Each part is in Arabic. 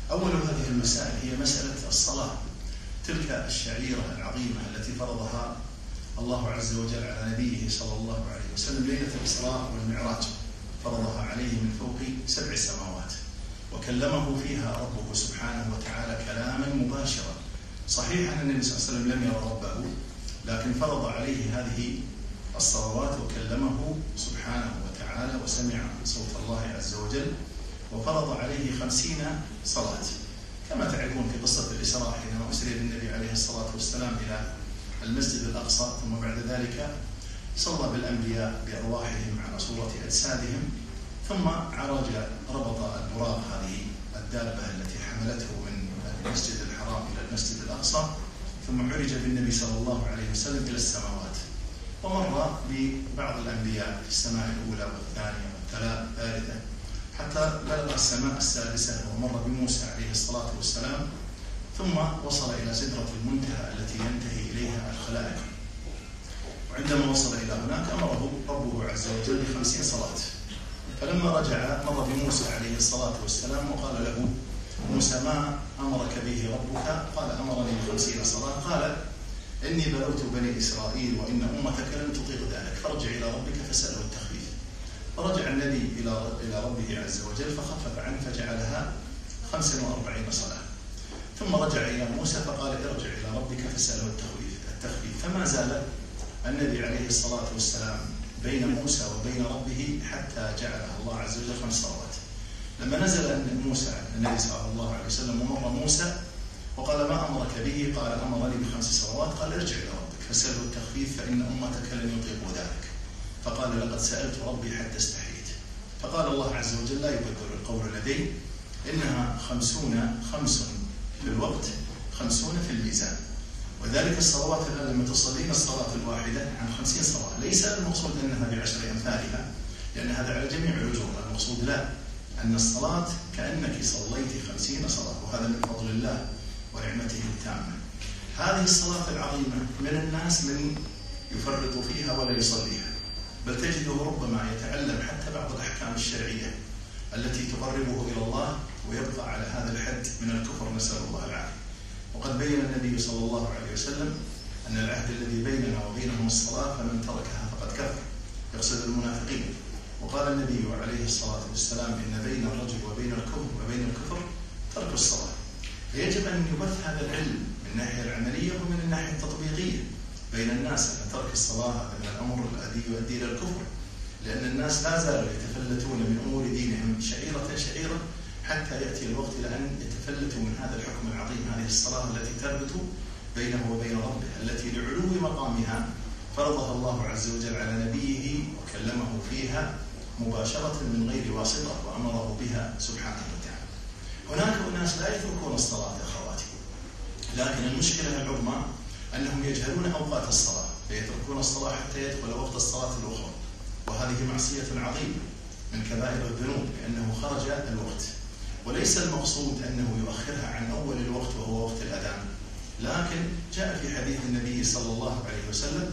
أول هذه المسائل هي مسألة الصلاة، تلك الشعيرة العظيمة التي فرضها الله عز وجل على نبيه صلى الله عليه وسلم ليلة الإسراء والمعراج، فرضها عليه من فوق 7 سماوات، وكلمه فيها ربه سبحانه وتعالى كلاما مباشرا. صحيح أن النبي صلى الله عليه وسلم لم يرى ربه، لكن فرض عليه هذه الصلوات وكلمه سبحانه وتعالى وسمع صوت الله عز وجل، وفرض عليه 50 صلاة. كما تعرفون في قصة الإسراء حينما أسري بالنبي عليه الصلاة والسلام إلى المسجد الأقصى، ثم بعد ذلك صلى بالأنبياء بأرواحهم على صورة أجسادهم، ثم عرج ربط البراق هذه الدابة التي حملته من المسجد الحرام إلى المسجد الأقصى، ثم عرج بالنبي صلى الله عليه وسلم إلى السماوات، ومر ببعض الأنبياء في السماء الأولى والثانية والثالثة حتى بلغ السماء السادسة، ومر بموسى عليه الصلاة والسلام، ثم وصل إلى سدرة المنتهى التي ينتهي إليها الخلائق. وعندما وصل إلى هناك أمره ربه عز وجل ب50 صلاة. فلما رجع مر بموسى عليه الصلاة والسلام وقال له موسى: ما أمرك به ربك؟ قال: أمرني ب50 صلاة. قال: إني بلوت بني إسرائيل وإن أمتك لن تطيق ذلك، فارجع إلى ربك فاسأله التخفيف. فرجع النبي إلى ربه عز وجل فخفف عنه فجعلها 45 صلاة. ثم رجع إلى موسى فقال: ارجع إلى ربك فاسأله التخفيف. فما زال النبي عليه الصلاة والسلام بين موسى وبين ربه حتى جعلها الله عز وجل 5 صلوات. لما نزل موسى النبي صلى الله عليه وسلم ومر موسى وقال: ما أمرك به؟ قال: أمرني ب5 صلوات. قال: ارجع إلى ربك فاسأله التخفيف فإن أمتك لن يطيقوا ذلك. فقال: لقد سألت ربي حتى استحييت. فقال الله عز وجل: لا يبدل القول لدي، إنها 50 في الوقت 50 في الميزان. وذلك الصلوات الآن لما تصلين الصلاة الواحدة عن 50 صلاة، ليس المقصود أنها ب10 أمثالها، لأن هذا على جميع الأجور. المقصود لا، أن الصلاة كأنك صليت 50 صلاة، وهذا من فضل الله ونعمته التامة. هذه الصلاة العظيمة من الناس من يفرط فيها ولا يصليها، بل تجده ربما يتعلم حتى بعض الأحكام الشرعية التي تقربه إلى الله ويبقى على هذا الحد من الكفر، نسأل الله العافية. وقد بين النبي صلى الله عليه وسلم أن العهد الذي بيننا وبينهم الصلاة، فمن تركها فقد كفر، يقصد المنافقين. وقال النبي عليه الصلاة والسلام: إن بين الرجل وبين الكفر ترك الصلاة. فيجب أن يبث هذا العلم من الناحية العملية ومن الناحية التطبيقية بين الناس، أن ترك الصلاة هذا من الأمر الذي يؤدي إلى الكفر، لأن الناس لا زالوا يتفلتون من أمور دينهم شعيرة حتى يأتي الوقت لأن يتفلتوا من هذا الحكم العظيم، هذه الصلاة التي تربط بينه وبين ربه، التي لعلو مقامها فرضها الله عز وجل على نبيه وكلمه فيها مباشرة من غير واسطة، وأمره بها سبحانه وتعالى. هناك أناس لا يتركون الصلاة يا أخواتي، لكن المشكلة العظمى أنهم يجهلون أوقات الصلاة، فيتركون الصلاة حتى يدخل وقت الصلاة الأخرى، وهذه معصية عظيمة من كبائر الذنوب، لأنه خرج الوقت. وليس المقصود أنه يؤخرها عن أول الوقت وهو وقت الأذان، لكن جاء في حديث النبي صلى الله عليه وسلم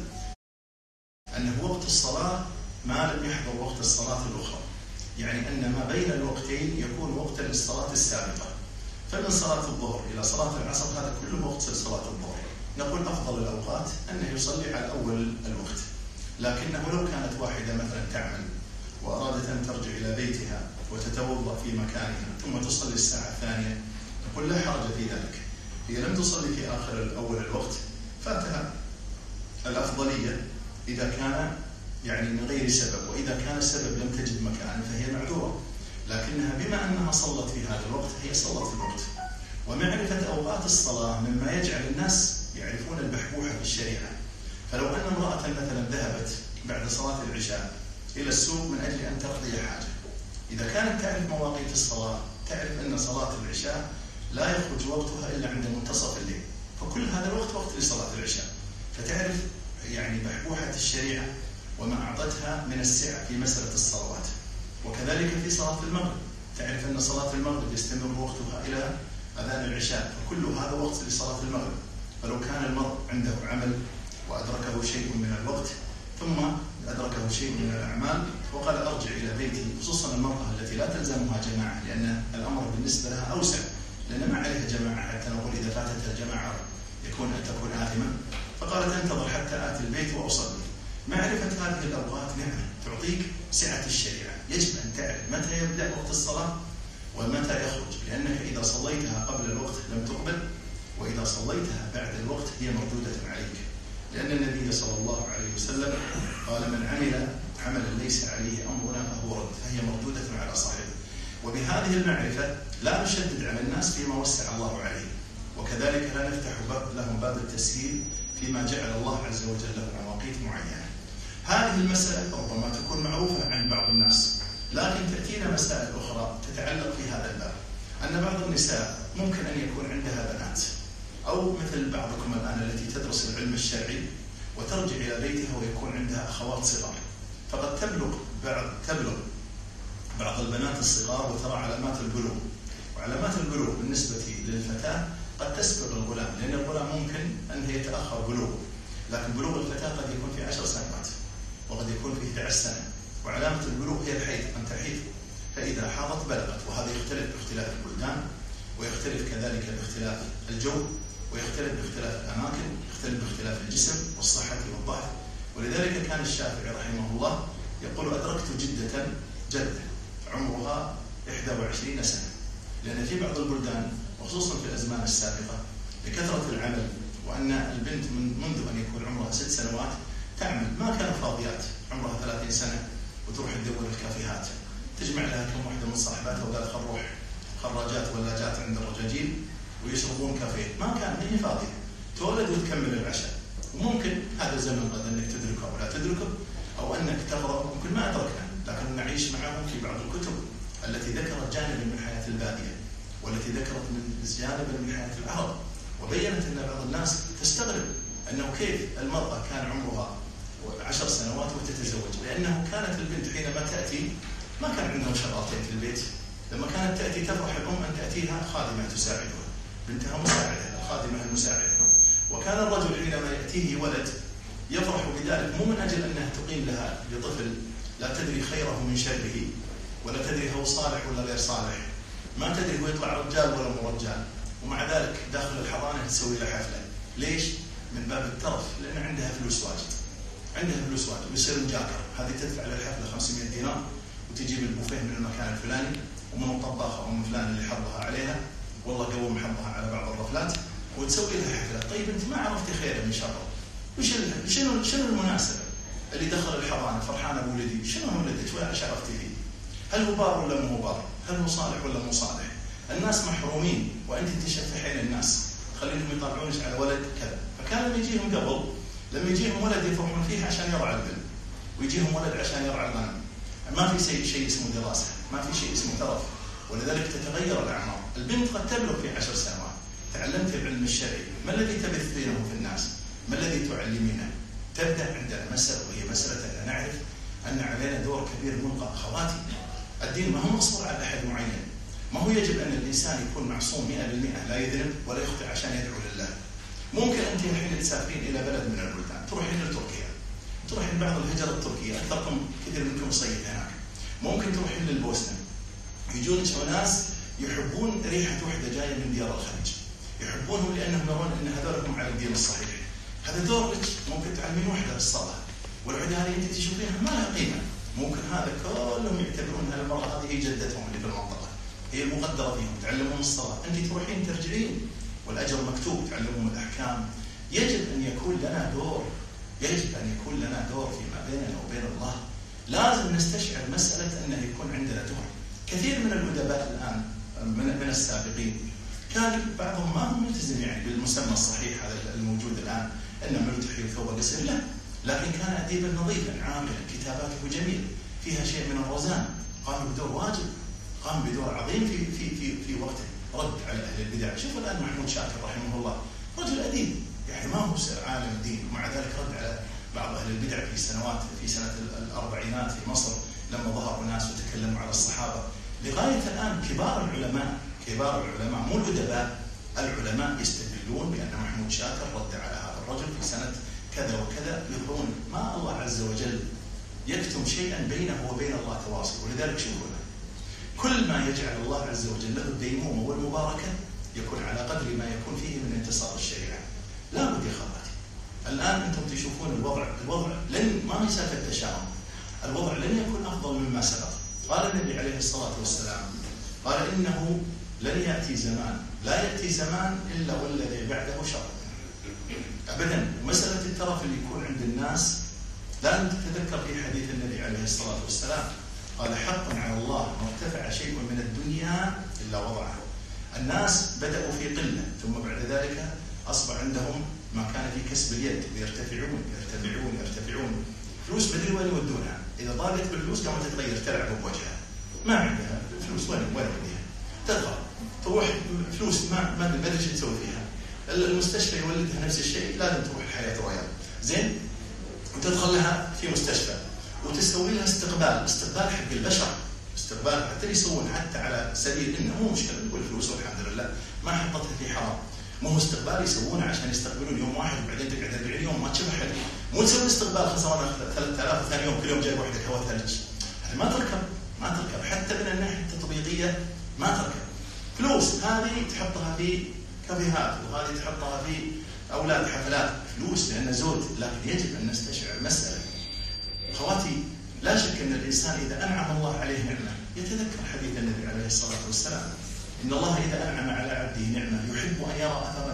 أنه وقت الصلاة ما لم يحضر وقت الصلاة الأخرى، يعني أن ما بين الوقتين يكون وقتا للصلاة السابقة. فمن صلاة الظهر إلى صلاة العصر هذا كله وقت صلاة الظهر، نقول أفضل الأوقات أنه يصلي على أول الوقت. لكنه لو كانت واحدة مثلا تعمل وأرادت أن ترجع إلى بيتها وتتوضأ في مكانها ثم تصلي الساعة الثانية، نقول لا حرج في ذلك، هي لم تصلي في آخر أول الوقت، فاتها الأفضلية إذا كان يعني من غير سبب، وإذا كان السبب لم تجد مكان فهي معذورة. لكنها بما أنها صلت في هذا الوقت هي صلت في الوقت. ومعرفة أوقات الصلاة مما يجعل الناس يعرفون البحبوحة في الشريعة. فلو أن امرأة مثلا ذهبت بعد صلاة العشاء إلى السوق من أجل أن تقضي حاجة، إذا كانت تعرف مواقيت الصلاة، تعرف أن صلاة العشاء لا يخرج وقتها إلا عند منتصف الليل، فكل هذا الوقت وقت لصلاة العشاء، فتعرف يعني بحبوحة الشريعة وما أعطتها من السعة في مسألة الصلوات. وكذلك في صلاة المغرب، تعرف أن صلاة المغرب يستمر وقتها إلى أذان العشاء، فكل هذا وقت لصلاة المغرب. فلو كان المرء عنده عمل وأدركه شيء من الوقت ثم أدركه شيء من الأعمال وقال أرجع إلى بيتي، خصوصا المرأة التي لا تلزمها جماعة، لأن الأمر بالنسبة لها أوسع لأن ما عليها جماعة، حتى نقول إذا فاتتها الجماعة تكون آثمة، فقالت انتظر حتى آتي البيت وأصلي. معرفة هذه الأوقات نعمة تعطيك سعة الشريعة. يجب أن تعرف متى يبدأ وقت الصلاة ومتى يخرج، لأنك إذا صليتها قبل الوقت لم تقبل، وإذا صليتها بعد الوقت هي مردودة عليك، لأن النبي صلى الله عليه وسلم قال من عمل عملا ليس عليه أمرنا فهو رد، فهي مردودة على صاحبه. وبهذه المعرفة لا نشدد على الناس فيما وسع الله عليه، وكذلك لا نفتح لهم باب التسهيل فيما جعل الله عز وجل له مواقيت معينة. هذه المسألة ربما تكون معروفة عند بعض الناس، لكن تأتينا مسائل أخرى تتعلق في هذا الباب، أن بعض النساء ممكن أن يكون عندها بنات، أو مثل بعضكم الآن التي تدرس العلم الشرعي وترجع إلى بيتها ويكون عندها أخوات صغار، فقد تبلغ بعض البنات الصغار وترى علامات البلوغ، وعلامات البلوغ بالنسبة للفتاة قد تسبق الغلام، لأن الغلام ممكن أن يتأخر بلوغه، لكن بلوغ الفتاة قد يكون في 10 سنوات وقد يكون في 11 سنة. وعلامة البلوغ هي الحيض، أن تحيض، فإذا حاضت بلغت. وهذا يختلف باختلاف البلدان، ويختلف كذلك باختلاف الجو، ويختلف باختلاف الأماكن، يختلف باختلاف الجسم والصحة والضعف. ولذلك كان الشافعي رحمه الله يقول أدركت جدة عمرها 21 سنة، لأن في بعض البلدان وخصوصا في الأزمان السابقة لكثرة العمل، وأن البنت منذ أن يكون عمرها 6 سنوات تعمل، ما كانوا فاضيات عمرها 30 سنة وتروح تدور الكافيهات، تجمع لها كم واحدة من صاحباتها وقال خل نروح خراجات ولاجات عند الرجاجيل ويشربون كافيه، ما هي فاضية، تولد وتكمل العشاء. وممكن هذا زمن قد أنك تدركه أو لا تدركه، أو أنك تقرأ، ممكن ما أدركنا، لكن نعيش معهم في بعض الكتب التي ذكرت جانبا من حياة البادية، والتي ذكرت جانبا من حياة العرب، وبينت أن بعض الناس تستغرب أنه كيف المرأة كان عمرها 10 سنوات وتتزوج، لأنه كانت البنت حينما تأتي ما كان عندهم شغالتين في البيت، لما كانت تأتي تفرح الأم أن تأتيها خادمة تساعدها، بنتها مساعدة، الخادمة المساعدة. وكان الرجل حينما يأتيه ولد يفرح بذلك، مو من أجل أنها تقيم لها لطفل لا تدري خيره من شره، ولا تدري هو صالح ولا غير صالح، ما تدري هو يطلع رجال ولا مو رجال، ومع ذلك داخل الحضانة تسوي له حفلة. ليش؟ من باب الترف، لأن عندها فلوس واجد، ويصير مجاكر، هذه تدفع للحفلة 500 دينار وتجيب البوفيه من المكان الفلاني، ومن الطباخة أم فلان اللي حضها عليها، والله قوم حضها على بعض الرفلات، وتسوي لها حفلة. طيب أنت ما عرفتي خير من شره، شنو المناسبة اللي دخل الحضانة فرحانة بولدي؟ شنو ولدك وإيش عرفتي فيه؟ هل هو بار ولا مو بار؟ هل هو صالح ولا مو صالح؟ الناس محرومين، وأنت تشفحين الناس خليهم يطلعونش على ولد كذا. فكان لما يجيهم ولد يفرحون فيه عشان يرعى البن، ويجيهم ولد عشان يرعى الغنم. ما في شيء اسمه دراسة، ما في شيء اسمه ترف، ولذلك تتغير الأعمار. البنت قد تبلغ في 10 سنوات، تعلمت العلم الشرعي، ما الذي تبثينه في الناس؟ ما الذي تعلمينه؟ تبدأ عندنا مسألة، وهي مسألة أن نعرف أن علينا دور كبير ملقى. أخواتي، الدين ما هو مقصور على أحد معين، ما هو يجب أن الإنسان يكون معصوم 100%، لا يذنب ولا يخطئ عشان يدعو لله. ممكن أنت الحين تسافرين إلى بلد من البلدان، تروحين لتركيا، تروحين بعض الهجرة التركية، كثير منكم صيف هناك، ممكن تروحين للبوسنة، يجونك ناس يحبون ريحة وحدة جاية من ديار الخليج، يحبونهم لأنهم يرون أن هذولكم على الدين الصحيح. هذا دور لك، ممكن تعلمين وحدة بالصلاة، والوحدة هذه أنت تشوفينها ما لها قيمة، ممكن هذا كلهم يعتبرون المرأة هذه هي جدتهم اللي في المنطقة، هي المقدرة فيهم، تعلمون الصلاة، أنت تروحين ترجعين والأجر مكتوب، تعلمون الأحكام. يجب أن يكون لنا دور فيما بيننا وبين الله. لازم نستشعر مسألة أنه يكون عندنا دور. كثير من الأدباء الآن من السابقين كان بعضهم ما هم ملتزم يعني بالمسمى الصحيح هذا الموجود الآن، إنه ملتحي وثوبه قصير، لا، لكن كان أديبا نظيفا عاملا، كتاباته جميلة، فيها شيء من الرزان، قام بدور واجب، قام بدور عظيم في وقته، رد على أهل البدع. شوفوا الآن محمود شاكر رحمه الله، رجل أديب، يعني ما هو عالم دين، ومع ذلك رد على بعض أهل البدع في سنة الأربعينات في مصر، لما ظهروا ناس وتكلموا على الصحابة. لغاية الآن كبار العلماء مو الأدباء، العلماء يستدلون بأن محمود شاكر رد على هذا الرجل في سنة كذا وكذا، يظهرون ما الله عز وجل يكتم شيئا بينه وبين الله تواصل. ولذلك شوفوا، كل ما يجعل الله عز وجل له الديمومة والمباركة يكون على قدر ما يكون فيه من انتصار الشريعة. لا بد يا اخواتي، الآن أنتم تشوفون الوضع ما هي سالفة تشاؤم، الوضع لن يكون أفضل مما سبق. قال النبي عليه الصلاة والسلام، قال إنه لن يأتي زمان، لا يأتي زمان إلا والذي بعده شر أبدا. ومسألة الترف اللي يكون عند الناس لازم تتذكر في حديث النبي عليه الصلاة والسلام، قال حق على الله ما ارتفع شيء من الدنيا إلا وضعه. الناس بدأوا في قلة، ثم بعد ذلك أصبح عندهم ما كان في كسب اليد، يرتفعون. فلوس بدري وين يودونها؟ إذا ضاقت بالفلوس قامت تتغير، تلعب بوجهها، ما عندها فلوس وين بديها؟ تدخل تروح فلوس ما ادري ايش تسوي فيها. المستشفى يولدها نفس الشيء، لازم تروح الحياة رياض زين، وتدخل لها في مستشفى وتسوي لها استقبال حق البشر، استقبال حتى يسوون حتى على سبيل انه مو مشكله نقول فلوس والحمد لله ما حطتها في حرام، مو استقبال يسوونه عشان يستقبلون يوم واحد وبعدين تقعد 40 يوم ما تشوف حد، مو تسوي استقبال خسرنا 3000 ثاني يوم كل يوم جايب وحده هواء ثلج، هذه ما تركب حتى من الناحيه التطبيقيه ما تركب. فلوس هذه تحطها في كافيهات وهذه تحطها في اولاد حفلات، فلوس لانه زود، لكن يجب ان نستشعر مساله اخواتي، لا شك ان الانسان اذا انعم الله عليه نعمه يتذكر حديث النبي عليه الصلاه والسلام، ان الله اذا انعم على عبده نعمه يحب ان يرى اثر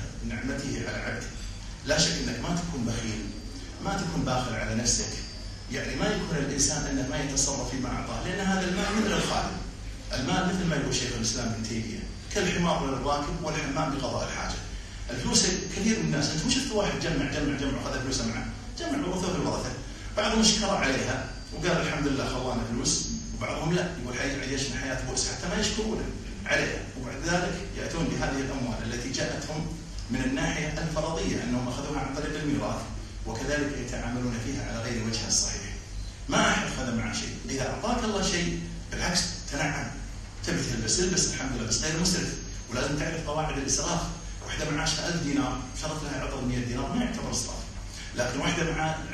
نعمته على عبده. لا شك انك ما تكون بخيل، ما تكون باخل على نفسك، يعني ما يكون الانسان انه ما يتصرف فيما اعطاه، لان هذا المال مثل الخادم، المال مثل ما يقول شيخ الاسلام ابن تيميه كالحمار للراكب والحمام بقضاء الحاجه. الفلوس كثير من الناس، انت مو شفت واحد جمع وخذ فلوسه معه، جمع ورثه في الورثه، بعضهم اشكر عليها وقال الحمد لله خلانا فلوس، وبعضهم لا يقول عيشنا حياه بؤس حتى ما يشكرونه عليها، وبعد ذلك ياتون بهذه الاموال التي جاءتهم من الناحيه الفرضيه انهم اخذوها عن طريق الميراث، وكذلك يتعاملون فيها على غير وجهها الصحيح. ما احد خذ معه شيء، اذا اعطاك الله شيء بالعكس تنعم، تبي تلبس الحمد لله، بس غير مسرف، ولازم تعرف قواعد الاسراف. واحده معاشها 1000 دينار شرط لها يعطى 100 دينار ما يعتبر اسراف، لكن واحده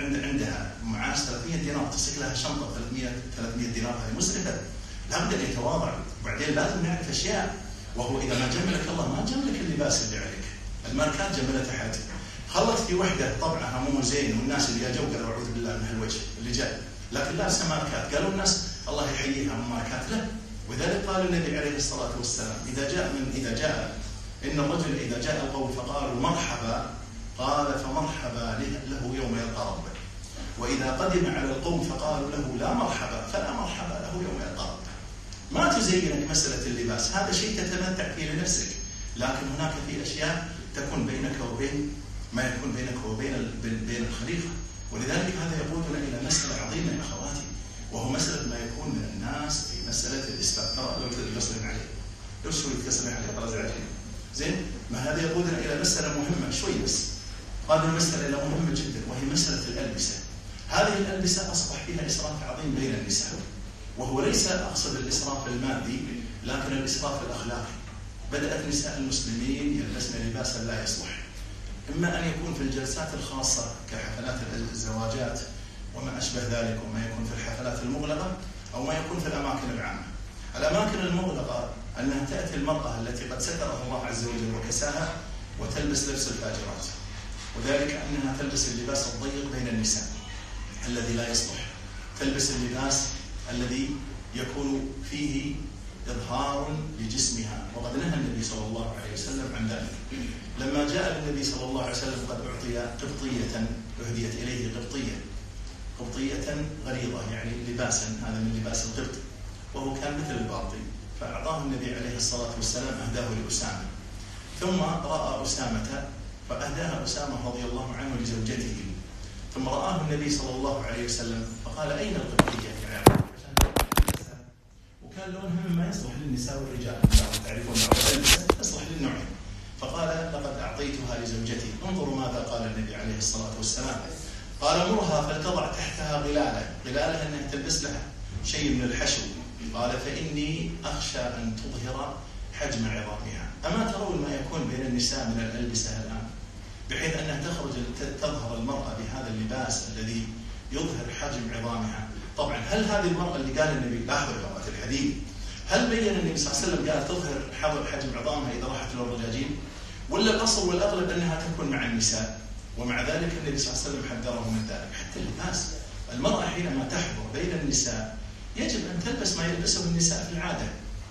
عندها معاش 300 دينار تسك لها شنطه 300 دينار، هذه مسرفه، لابد ان يتواضع. وبعدين لازم نعرف اشياء، وهو اذا ما جملك الله ما جملك اللباس اللي عليك، الماركات جملت احد، خلت في وحده طبعها مو زين والناس اللي جاوا قالوا اعوذ بالله من هالوجه اللي جاء، لكن لابسه ماركات، قالوا الناس الله يحييها من ماركات، لا. ولذلك قال النبي عليه الصلاه والسلام ان الرجل اذا جاء القوم فقالوا مرحبا، قال فمرحبا له يوم يلقى ربه، واذا قدم على القوم فقالوا له لا مرحبا فلا مرحبا له يوم يلقى ربه. ما تزينك مساله اللباس، هذا شيء تتمتع فيه لنفسك، لكن هناك في اشياء تكون بينك وبين ما يكون بينك وبين بين الخليفه. ولذلك هذا يقودنا الى مساله عظيمه يا اخواتي، وهو مساله ما يكون من الناس في مساله الاسلام. ترى لو تكسرين عليه، لو شوي تكسرين عليه خلاص عليه زين، ما هذا يقودنا الى مساله مهمه شوي بس. هذه المساله مهمه جدا، وهي مساله الالبسه. هذه الالبسه اصبح فيها اسراف عظيم بين النساء، وهو ليس اقصد الاسراف المادي، لكن الاسراف الاخلاقي. بدات نساء المسلمين يلبسن لباسا لا يصلح، اما ان يكون في الجلسات الخاصه كحفلات الزواجات وما اشبه ذلك، وما يكون في الحفلات المغلقه، او ما يكون في الاماكن العامه. الاماكن المغلقه انها تاتي المراه التي قد سترها الله عز وجل وكساها وتلبس لبس الفاجرات، وذلك انها تلبس اللباس الضيق بين النساء الذي لا يصلح، تلبس اللباس الذي يكون فيه إظهار لجسمها، وقد نهى النبي صلى الله عليه وسلم عن ذلك. لما جاء النبي صلى الله عليه وسلم قد أعطي قبطية، أهديت إليه قبطية غليظة، يعني لباسا، هذا من لباس القبط، وهو كان مثل الباطي، فأعطاه النبي عليه الصلاة والسلام، أهداه لأسامة، ثم رأى أسامة فأهداها أسامة رضي الله عنه لزوجته، ثم رآه النبي صلى الله عليه وسلم فقال أين القبطية؟ وكان لونها مما يصلح للنساء والرجال، تعرفون يصلح للنوعين، فقال لقد أعطيتها لزوجتي. انظروا ماذا قال النبي عليه الصلاة والسلام، قال مرها فلتضع تحتها غلالة أنها تلبس لها شيء من الحشو، قال فإني أخشى أن تظهر حجم عظامها. أما ترون ما يكون بين النساء من الألبسة الآن، بحيث أنها تظهر المرأة بهذا اللباس الذي يظهر حجم عظامها. طبعا هل هذه المرأة اللي قال النبي، لاحظوا يا أخوات الحديث، هل بين النبي صلى الله عليه وسلم قال تظهر حجم عظامها إذا راحت للرجاجين؟ ولا الأصل والأغلب أنها تكون مع النساء؟ ومع ذلك النبي صلى الله عليه وسلم حذره من ذلك. حتى اللباس، المرأة حينما تحضر بين النساء يجب أن تلبس ما يلبسه النساء في العادة.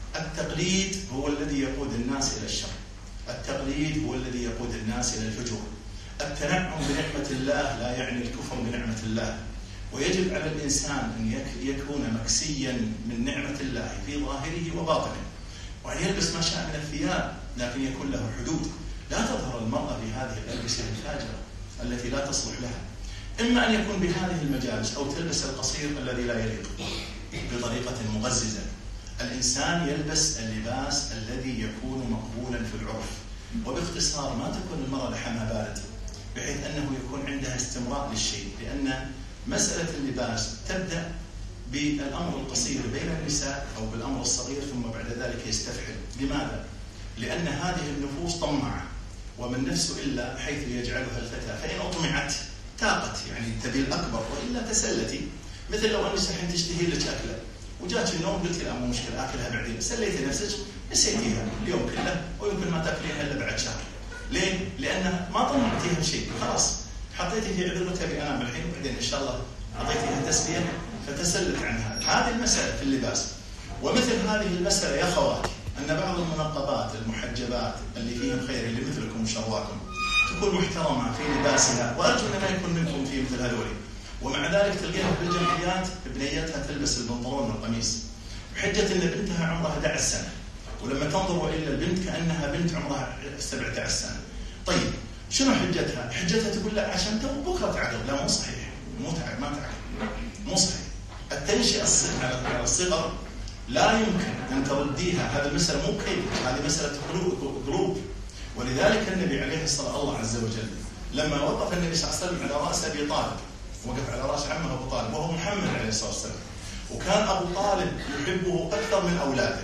التقليد هو الذي يقود الناس إلى الشر، التقليد هو الذي يقود الناس إلى الفجور. التنعم بنعمة الله لا يعني الكفر بنعمة الله، ويجب على الإنسان أن يكون مكسيا من نعمة الله في ظاهره وباطنه، وأن يلبس ما شاء من الثياب، لكن يكون له حدود. لا تظهر المرأة بهذه الألبسة الفاجرة التي لا تصلح لها. إما أن يكون بهذه المجالس أو تلبس القصير الذي لا يليق بطريقة مغززة. الإنسان يلبس اللباس الذي يكون مقبولا في العرف، وباختصار ما تكون المرأة لحمها بارد بحيث أنه يكون عندها استمرار للشيء، لأن مسألة اللباس تبدأ بالأمر القصير بين النساء أو بالأمر الصغير ثم بعد ذلك يستفحل. لماذا؟ لأن هذه النفوس طماعة، ومن نفس إلا حيث يجعلها الفتاة، فإن أطمعت تاقت، يعني تبي الأكبر، وإلا تسلتي. مثل لو أنك الحين تشتهي لك أكلة وجاتك النوم قلت لا مو مشكلة آكلها بعدين، سليتي نفسك نسيتيها اليوم كله ويمكن ما تاكلينها إلا بعد شهر. ليه؟ لأنها ما طمعتيها بشيء، خلاص حطيتي في عذر تبي أنام الحين وبعدين إن شاء الله أعطيتيها تسلية فتسلت عن هذا. هذه المسألة في اللباس. ومثل هذه المسألة يا خواتي أن بعض المنقبات المحجبات اللي فيهم خير اللي مثلكم وشرواكم تكون محترمة في لباسها، وأرجو أن ما يكون منكم في مثل هذول، ومع ذلك تلقيها في الجمعيات بنيتها تلبس البنطلون والقميص بحجة أن بنتها عمرها 11 سنة، ولما تنظروا إلى البنت كأنها بنت عمرها 17 سنة. طيب شنو حجتها؟ حجتها تقول لا عشان تو بكرة تعقل. لا مو صحيح، ما تعقل، مو صحيح. التنشئة على الصغر لا يمكن أن ترديها، هذا المسألة مو كيف، هذه مسألة قلوب. ولذلك النبي عليه الصلاة الله عز وجل لما وقف النبي صلى الله عليه وسلم على رأس أبي طالب، وقف على رأس عمه أبو طالب وهو محمد عليه الصلاة والسلام، وكان أبو طالب يحبه أكثر من أولاده،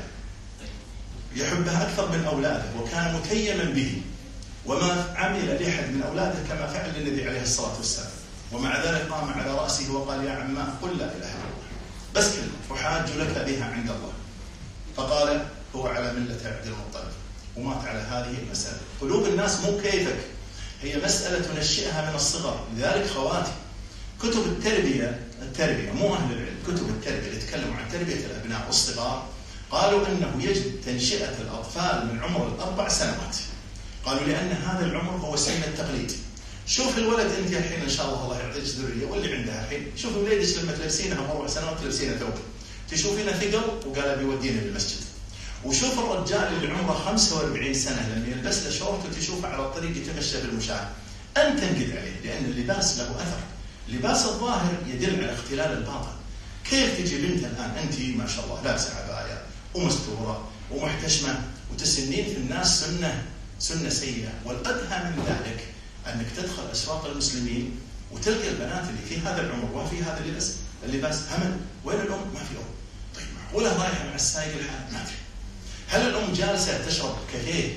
يحبه أكثر من أولاده، وكان متيما به، وما عمل لأحد من أولاده كما فعل النبي عليه الصلاة والسلام. ومع ذلك قام على رأسه وقال يا عماه قل لا إله إلا الله، بس كلمة أحاج لك بها عند الله. فقال هو على ملة عبد المطلب، ومات على هذه المسألة. قلوب الناس مو كيفك، هي مسألة تنشئها من الصغر. لذلك خواتي كتب التربية مو أهل العلم، كتب التربية اللي تكلموا عن تربية الأبناء والصغار قالوا أنه يجب تنشئة الأطفال من عمر 4 سنوات. قالوا لأن هذا العمر هو سن التقليد. شوف الولد أنت الحين إن شاء الله يعطيك ذرية واللي عندها الحين، شوف وليدك لما تلبسينها 4 سنوات تلبسينها ثوب تشوفينه ثقل وقال بيودينا للمسجد. وشوف الرجال اللي عمره 45 سنة لما يلبس له شورت وتشوفه على الطريق يتمشى بالمشاة، أنت تنقد عليه، لأن اللباس له أثر. لباس الظاهر يدل على اختلال الباطن. كيف تجي بنت الآن أنت ما شاء الله لابسة عباية ومستورة ومحتشمة وتسنين في الناس سنة سيئة؟ والأدهى من ذلك أنك تدخل أسواق المسلمين وتلقى البنات اللي في هذا العمر وفي هذا اللباس همل. وين الأم؟ ما في أم. طيب معقولة رايحة مع السايق الحال؟ ما في. هل الأم جالسة تشرب كافيه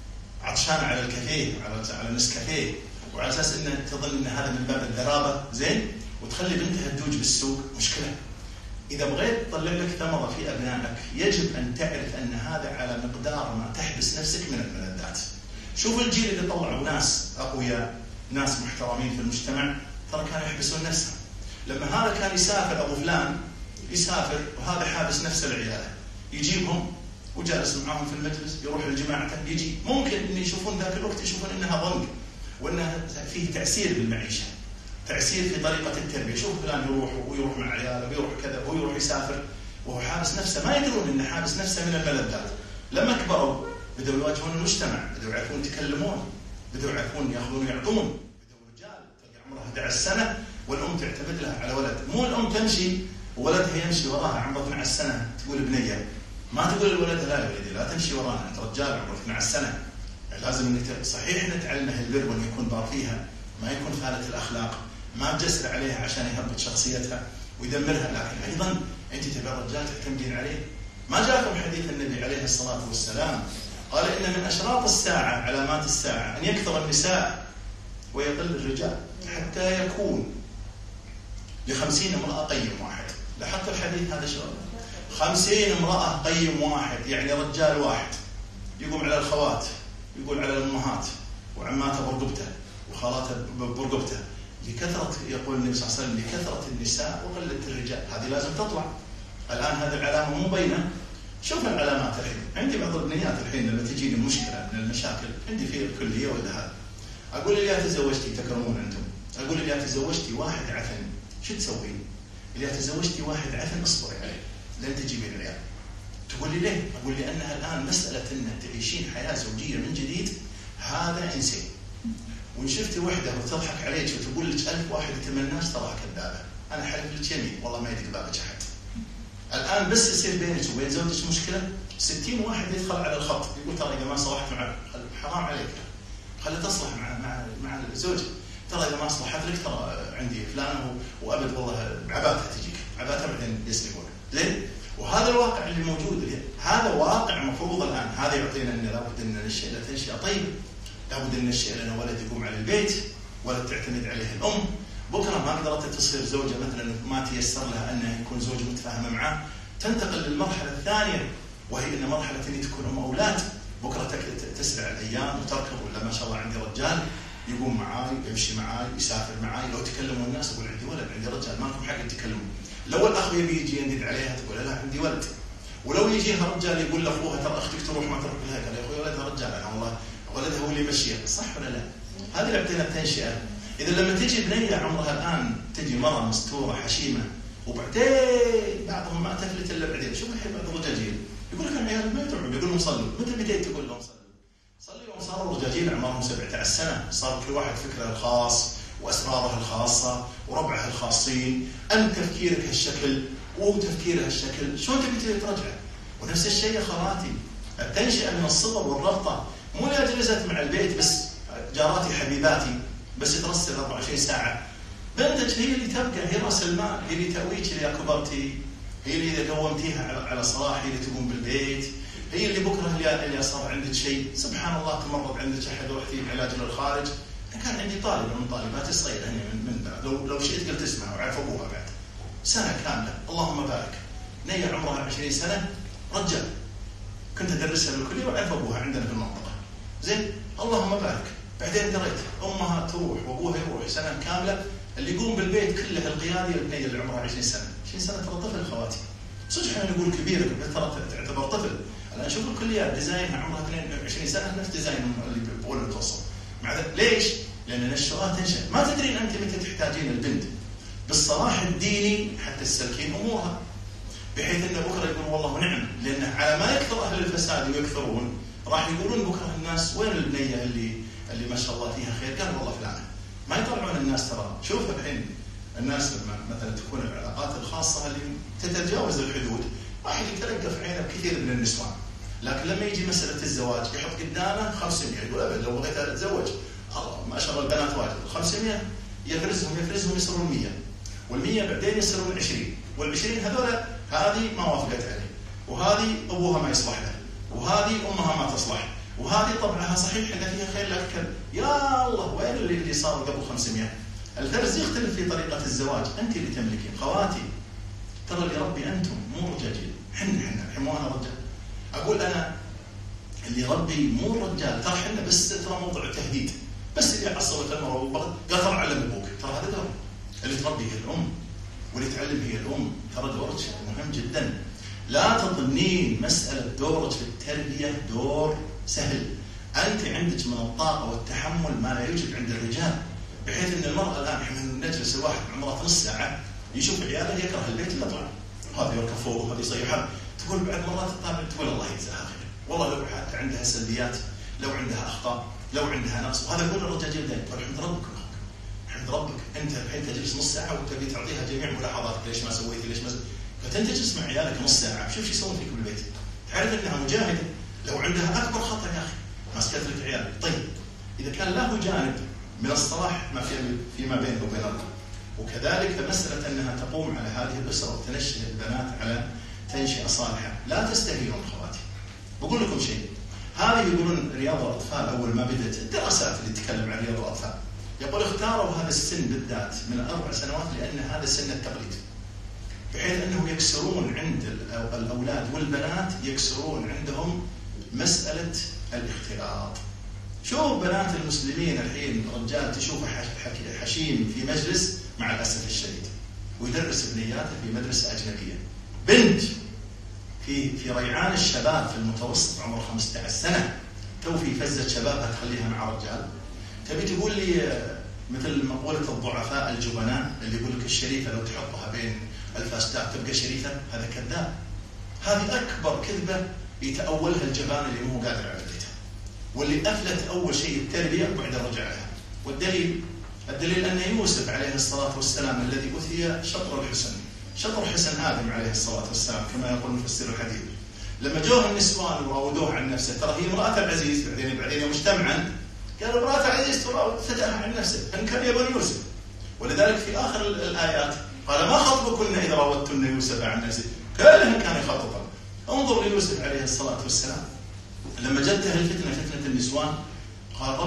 عطشانة على الكافيه على نسكافيه وعلى أساس أنها تظن أن هذا من باب الذرابة زين وتخلي بنتها تدوج بالسوق؟ مشكلة. إذا بغيت تطلع لك ثمرة في أبنائك يجب أن تعرف أن هذا على مقدار ما تحبس نفسك من الملذات. شوف الجيل اللي طلعوا ناس أقوياء، ناس محترمين في المجتمع، ترى كانوا يحبسون نفسهم. لما هذا كان يسافر أبو فلان يسافر وهذا حابس نفسه لعياله، يجيبهم وجالس معهم في المجلس، يروح لجماعته، يجي ممكن ان يشوفون ذاك الوقت يشوفون انها ضنك وانها فيه تعسير بالمعيشه، تعسير في طريقه التربيه. شوف فلان يروح مع عياله ويروح كذا ويروح يسافر وهو حابس نفسه، ما يدرون انه حابس نفسه من الملذات. لما كبروا بدأوا يواجهون المجتمع، بدأوا يعرفون يتكلمون، بدأوا يعرفون ياخذون ويعطون، بدأوا رجال تلقى عمره 11 سنه والام تعتمد لها على ولد، مو الام تمشي وولدها يمشي وراها عمره 12 سنه تقول بنيه، ما تقول الولد لا يا ولدي لا تمشي ورانا انت رجال عمرك 12 سنه. يعني لازم انك صحيح نتعلمه البر وان يكون بار فيها، ما يكون فالة الاخلاق، ما تجسر عليها عشان يهبط شخصيتها ويدمرها، لكن ايضا انت تبع الرجال تعتمدين عليه. ما جاءكم حديث النبي عليه الصلاه والسلام قال ان من اشراط الساعه علامات الساعه ان يكثر النساء ويقل الرجال حتى يكون ل50 امراه قيم واحد. لاحظت الحديث هذا شو؟ 50 امرأة قيم واحد، يعني رجال واحد يقوم على الخوات، يقول على الأمهات وعماته برقبته وخالاته برقبته، لكثرة، يقول النبي صلى الله عليه وسلم لكثرة النساء وقلة الرجال. هذه لازم تطلع. الآن هذه العلامة مو بينة. شوف العلامات الحين، عندي بعض البنيات الحين لما تجيني مشكلة من المشاكل عندي في الكلية ولا هذا، أقول اللي تزوجتي تكرمون أنتم، أقول اللي تزوجتي واحد عفن شو تسوين؟ اللي تزوجتي واحد عفن اصبري عليه لين تجيبين العيال. تقول لي ليه؟ أقول لأنها الآن مسألة أنها تعيشين حياة زوجية من جديد، هذا إنسان. وإن شفتي وحدة وتضحك عليك وتقول لك 1000 واحد يتمناش تراها كذابة. أنا حلف لك يمين والله ما يدق بابك أحد. الآن بس يصير بينك وبين زوجك مشكلة، 60 واحد يدخل على الخط يقول ترى إذا ما صلحت مع حرام عليك، خلي تصلح مع الزوج. ترى إذا ما صلحت لك ترى عندي فلانة وأبد والله عباتها تجيك، عباتها بعدين يسلكون. ليه؟ وهذا الواقع اللي موجود اليوم، هذا واقع مفروض الآن. هذا يعطينا أن لابد أن ننشئ لنا تنشئة طيبة، لابد أن ننشئ لنا ولد يقوم على البيت، ولد تعتمد عليه الأم. بكرة ما قدرت تصير زوجة مثلا ما تيسر لها أنها يكون زوج متفاهمة معاه، تنتقل للمرحلة الثانية وهي أن مرحلة أن تكون أم أولاد. بكرة تسرع الأيام وتركض، ولا ما شاء الله عندي رجال يقوم معاي، يمشي معاي، يسافر معاي، لو تكلموا الناس أقول عندي ولد، عندي رجال، ما لكم حق تتكلموا. لو الأخ يجي يندد عليها تقول لا عندي ولد. ولو يجيها رجال يقول لأخوها ترى أختك تروح ما تروح لها، قال يا أخوي ولدها رجال، أنا والله ولدها هو اللي يمشيها، صح ولا لا؟ هذه اللي عطينا التنشئة. إذا لما تجي بنية عمرها الآن تجي مرة مستورة حشيمة وبعدين بعضهم ما تفلت إلا بعدين، شوف الحين بعض الرجاجيل يقول لك العيال ما يدعون، يقول لهم صلوا، متى بديت تقول لهم صلوا يوم صاروا الرجاجيل أعمارهم 17 سنة، صار كل واحد فكره الخاص وأسراره الخاصة وربعه الخاصين، أنت تفكيرك هالشكل وتفكيره هالشكل، شلون تبي ترجع؟ ونفس الشيء يا خواتي، التنشئة من الصغر والربطة، مو اللي جلست مع البيت بس جاراتي حبيباتي بس ترسل 24 ساعة. بنتك هي اللي تبقى، هي راس المال، هي اللي تأويك إذا كبرتي، هي اللي إذا قومتيها على صلاح، هي اللي تقوم بالبيت، هي اللي بكرة اللي صار عندك شيء سبحان الله تمرض عندك أحد ورحتي بعلاج للخارج. أنا كان عندي طالب من طالباتي صغيرة هنا من بعد، لو شئت قلت اسمها وعرف أبوها بعد سنة كاملة، اللهم بارك، نية عمرها 20 سنة، رجال كنت أدرسها بالكلية وعرف أبوها عندنا في المنطقة، زين اللهم بارك. بعدين دريت أمها تروح وأبوها يروح سنة كاملة، اللي يقوم بالبيت كله القيادي البنية اللي عمرها 20 سنة. 20 سنة ترى طفل خواتي، صدق احنا نقول كبير ترى تعتبر طفل. الآن شوف الكليات ديزاينها عمرها 22 سنة نفس ديزاين اللي بأول المتوسط. مع ذلك ليش؟ لأن الشغلات تنشأ، ما تدرين أنت متى تحتاجين البنت بالصلاح الديني حتى تسلكين أمورها، بحيث أن بكرة يقول والله نعم، لأن على ما يكثر أهل الفساد ويكثرون راح يقولون بكرة الناس وين البنية اللي ما شاء الله فيها خير، قال والله فلانة. ما يطلعون الناس ترى. شوف الحين الناس لما مثلا تكون العلاقات الخاصة اللي تتجاوز الحدود، واحد يتلقى في عينه بكثير من النسوان، لكن لما يجي مسألة الزواج يحط قدامه 500، يقول أبد لو بغيت أتزوج الله ما شاء الله البنات واجد، 500 يفرزهم يصيرون 100، وال100 بعدين يصيرون 20، وال20 هذول هذه ما وافقت عليه، وهذه أبوها ما يصلح له، وهذه أمها ما تصلح، وهذه طبعها صحيح إن فيها خير لكن يا الله وين اللي صار قبل 500؟ الفرز يختلف في طريقة الزواج، أنت اللي تملكين. خواتي ترى اللي ربي أنتم مو رجاجين، حنا الحين مو أنا رجال، أقول أنا اللي ربي مو الرجال، ترى حنا بس ترى موضوع التهديد، بس اللي عصبت المرأة وبرد قال ترى علم أبوك، ترى هذا دور، اللي تربي هي الأم واللي تعلم هي الأم، ترى دورك مهم جدا. لا تظنين مسألة دورك في التربية دور سهل، أنت عندك من الطاقة والتحمل ما لا يوجد عند الرجال، بحيث أن المرأة الآن احنا نجلس الواحد عمره نص ساعة يشوف عياله يكره البيت اللي يطلع، هذا يركب فوق وهذا يصيح، تقول بعد مرات تطالع تقول الله يجزاها خير، والله لو حتى عندها سلبيات، لو عندها أخطاء، لو عندها نقص، وهذا كل الرجال دائما يقول الحمد ربك الحمد ربك، أنت الحين تجلس نص ساعة وتبي تعطيها جميع ملاحظاتك، ليش ما سويتي ليش ما سويتي، فتنت تجلس مع عيالك نص ساعة شوف شو يسوون فيك بالبيت، تعرف أنها مجاهدة، لو عندها أكبر خطأ يا أخي ماسكت لك عيالك. طيب إذا كان له جانب من الصلاح ما فيما بينه وبين الله، وكذلك مسألة أنها تقوم على هذه الأسرة وتنشئ البنات على تنشئة صالحة، لا تستهينون خواتي. بقول لكم شيء، هذه يقولون رياض الأطفال أول ما بدأت الدراسات اللي تتكلم عن رياض الأطفال، يقول اختاروا هذا السن بالذات من 4 سنوات لأن هذا سن التقليد. بحيث أنهم يكسرون عند الأولاد والبنات، يكسرون عندهم مسألة الاختلاط. شوف بنات المسلمين الحين، رجال تشوفه حشيم في مجلس مع الأسف الشديد، ويدرس بنياته في مدرسة أجنبية. بنت في ريعان الشباب في المتوسط عمر 15 سنة، تو في فزة شبابها تخليها مع رجال. تبي تقول لي مثل مقولة الضعفاء الجبناء اللي يقول لك الشريفة لو تحطها بين الفاسدات تبقى شريفة؟ هذا كذاب. هذه أكبر كذبة يتأولها الجبان اللي مو قادر على بيته، واللي أفلت أول شيء التربية وبعد رجع لها. والدليل أن يوسف عليه الصلاة والسلام الذي أثي شطر حسن آدم عليه الصلاة والسلام كما يقول مفسر الحديث، لما جوه النسوان وراودوه عن نفسه، ترى هي امرأة العزيز، بعدين مجتمعا قالوا امرأة العزيز تراودتها عن نفسه، إن كان يبن يوسف. ولذلك في آخر الآيات قال ما خطبكن إذا راودتن يوسف عن نفسه، كلها كان يخططا. انظر ليوسف عليه الصلاة والسلام لما جته الفتنة، فتنة النسوان، قال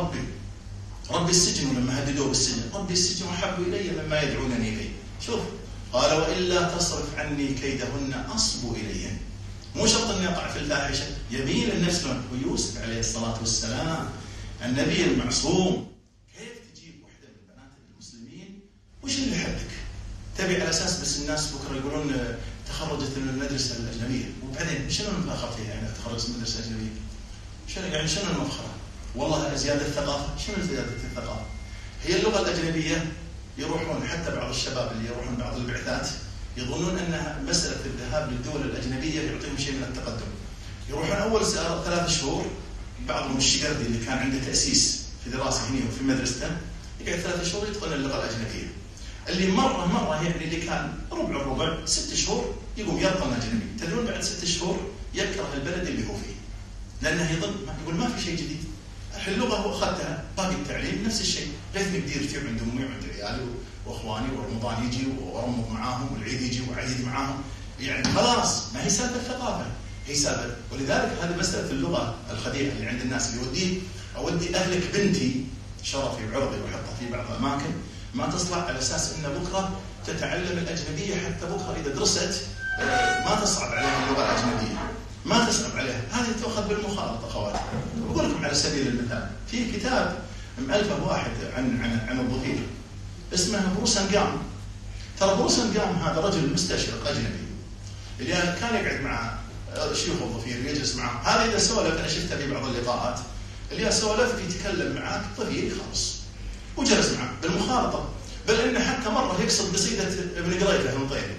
ربي السجن، ولما هددوه بالسجن ربي السجن أحب إلي مما يدعونني إليه. شوف قال وإلا تصرف عني كيدهن أصب إليهن. مو شرط أن يقع في الفاحشة، يميل النفس له. ويوسف عليه الصلاة والسلام النبي المعصوم، كيف تجيب وحدة من بنات المسلمين؟ وش اللي حدك؟ تبي على أساس بس الناس بكرة يقولون تخرجت من المدرسة الأجنبية، وبعدين شنو المفاخر فيها يعني تخرجت من المدرسة الأجنبية؟ شنو المفخرة؟ والله زيادة الثقافة. شنو زيادة الثقافة؟ هي اللغة الأجنبية. يروحون حتى بعض الشباب اللي يروحون بعض البعثات يظنون أن مسألة الذهاب للدول الأجنبية يعطيهم شيء من التقدم. يروحون أول 3 شهور، بعضهم الشقردي اللي كان عنده تأسيس في دراسة هنا وفي مدرسته يقعد 3 شهور يتقن اللغة الأجنبية. اللي مرة يعني اللي كان ربع 6 شهور يقوم يرطن أجنبي. تدرون بعد 6 شهور يكره البلد اللي هو فيه، لأنه يقول ما في شيء جديد. اللغة هو أخذتها، باقي التعليم نفس الشيء. ليثني بدي يرتيب عند أمي وعند عيالي وأخواني، ورمضان يجي وأرمض معاهم، والعيد يجي وأعيد معاهم، يعني خلاص ما هي سالفة الثقافة، هي سالفة. ولذلك هذه مسألة اللغة الخديعة اللي عند الناس، اللي أودي أهلك بنتي شرفي وعرضي وأحطها في بعض الأماكن، ما تصلح على أساس أن بكرة تتعلم الأجنبية، حتى بكرة إذا درست ما تصعب عليها اللغة الأجنبية، ما تصعب عليها. هذه تأخذ بالمخالطة أخواتي. أقول لكم على سبيل المثال، في كتاب مؤلفه واحد عن الظفير اسمه بروسنجام. ترى بروسنجام هذا رجل مستشرق أجنبي اللي كان يقعد مع شيوخ الظفير ويجلس معه. هذا إذا سولف، أنا شفته في بعض اللقاءات، اللي سولف يتكلم معك ظفير خالص، وجلس معه بالمخالطة. بل إنه حتى مرة يقصد قصيدة ابن قريفة المطيري،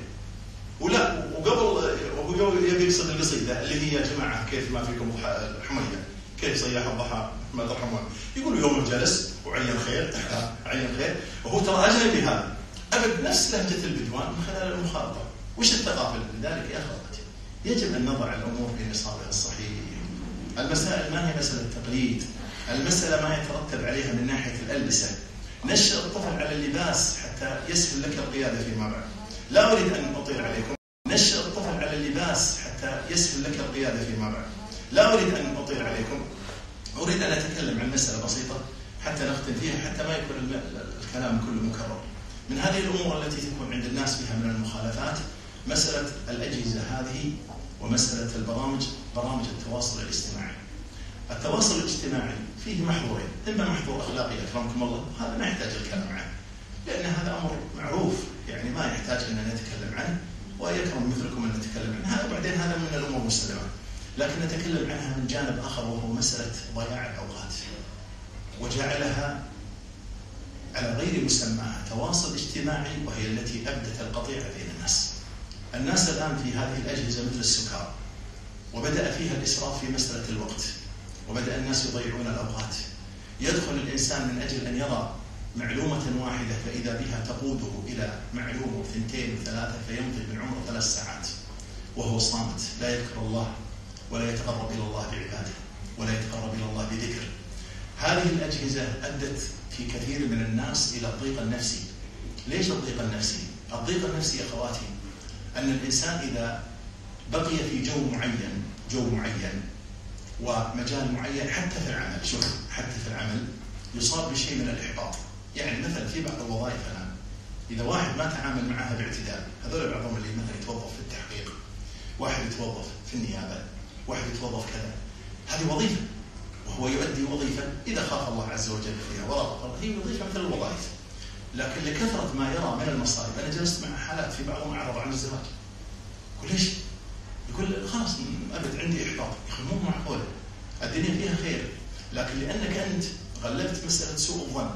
وقبل يبي يقصد القصيدة اللي هي يا جماعة كيف ما فيكم حمية، كيف صياح الضحى ما ترحمون. يقول يوم جلس وعين خير عين خير، وهو ترى أجنبي هذا، أبد نفس لهجة البدوان من خلال المخالطة. وش الثقافة؟ لذلك يا أخواتي يجب أن نضع الأمور في نصابها الصحيح. المسائل ما هي مسألة تقليد، المسألة ما يترتب عليها من ناحية الألبسة. نشأ الطفل على اللباس حتى يسهل لك القيادة فيما بعد. لا أريد أن أطيل عليكم. نشأ الطفل على اللباس حتى يسهل لك القيادة فيما بعد. لا أريد أن أطيل عليكم. أريد أن أتكلم عن مسألة بسيطة حتى نختم فيها، حتى ما يكون الكلام كله مكرر. من هذه الأمور التي تكون عند الناس فيها من المخالفات مسألة الأجهزة هذه، ومسألة برامج التواصل الاجتماعي. التواصل الاجتماعي فيه محظورين، إما محظور أخلاقي أكرمكم الله، هذا ما يحتاج الكلام عنه، لأن هذا أمر معروف يعني ما يحتاج أن نتكلم عنه، ويكرم مثلكم أن نتكلم عنه. هذا بعدين هذا من الأمور المسلمة، لكن نتكلم عنها من جانب آخر، وهو مسألة ضياع الأوقات وجعلها على غير مسماها تواصل اجتماعي، وهي التي أبدت القطيعة بين الناس. الناس الآن في هذه الأجهزة مثل السكر، وبدأ فيها الإسراف في مسألة الوقت، وبدأ الناس يضيعون الأوقات. يدخل الإنسان من أجل أن يرى معلومة واحدة، فإذا بها تقوده إلى معلومة 2 و3، فيمضي من عمره 3 ساعات وهو صامت، لا يذكر الله ولا يتقرب إلى الله بعباده ولا يتقرب إلى الله بذكر. هذه الأجهزة أدت في كثير من الناس إلى الضيق النفسي. ليش الضيق النفسي؟ الضيق النفسي يا أخواتي أن الإنسان إذا بقي في جو معين ومجال معين، حتى في العمل يصاب بشيء من الإحباط. يعني مثلا في بعض الوظائف الآن إذا واحد ما تعامل معها باعتدال، هذول بعضهم اللي مثلا يتوظف في التحقيق، واحد يتوظف في النيابة، واحد يتوظف كذا، هذه وظيفة وهو يؤدي وظيفة إذا خاف الله عز وجل فيها ورغب، هي وظيفة مثل الوظائف. لكن لكثرة ما يرى من المصائب، أنا جلست مع حالات في بعضهم أعرض عن الزواج، يقول ليش؟ يقول خلاص أبد عندي إحباط. يا أخي مو معقولة، الدنيا فيها خير، لكن لأنك أنت غلبت مسألة سوء الظن،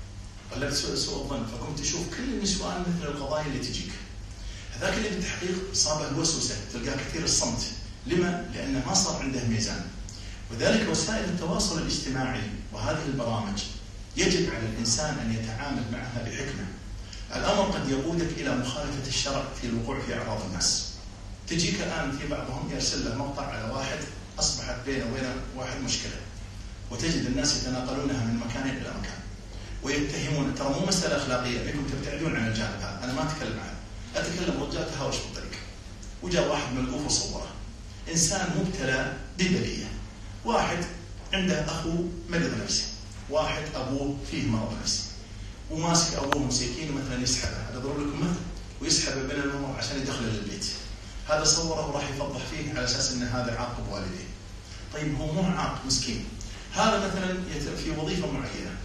فقمت تشوف كل النسوان مثل القضايا اللي تجيك. هذاك اللي بالتحقيق صابه الوسوسة، تلقاه كثير الصمت. لما؟ لأنه ما صار عنده ميزان. وذلك وسائل التواصل الاجتماعي وهذه البرامج يجب على الإنسان أن يتعامل معها بحكمة. الأمر قد يقودك إلى مخالفة الشرع في الوقوع في أعراض الناس. تجيك الآن في بعضهم يرسل له مقطع على واحد أصبحت بينه وبين واحد مشكلة، وتجد الناس يتناقلونها من مكان إلى مكان ويتهمون. ترى مو مسألة أخلاقية، بكم تبتعدون عن الجانب هذا، أنا ما أتكلم عنه، أتكلم رجال تهاوش بالطريق. وجاء واحد ملقوف وصوره، إنسان مبتلى ببلية، واحد عنده أخو مريض نفسي، واحد أبوه فيه مرض نفسي، وماسك أبوه مسكين مثلا يسحبه، هذا أضرب لكم مثل، ويسحبه بين الممر عشان يدخله للبيت. هذا صوره وراح يفضح فيه على أساس أن هذا عاقب والديه. طيب هو مو عاق مسكين، هذا مثلا في وظيفة معينة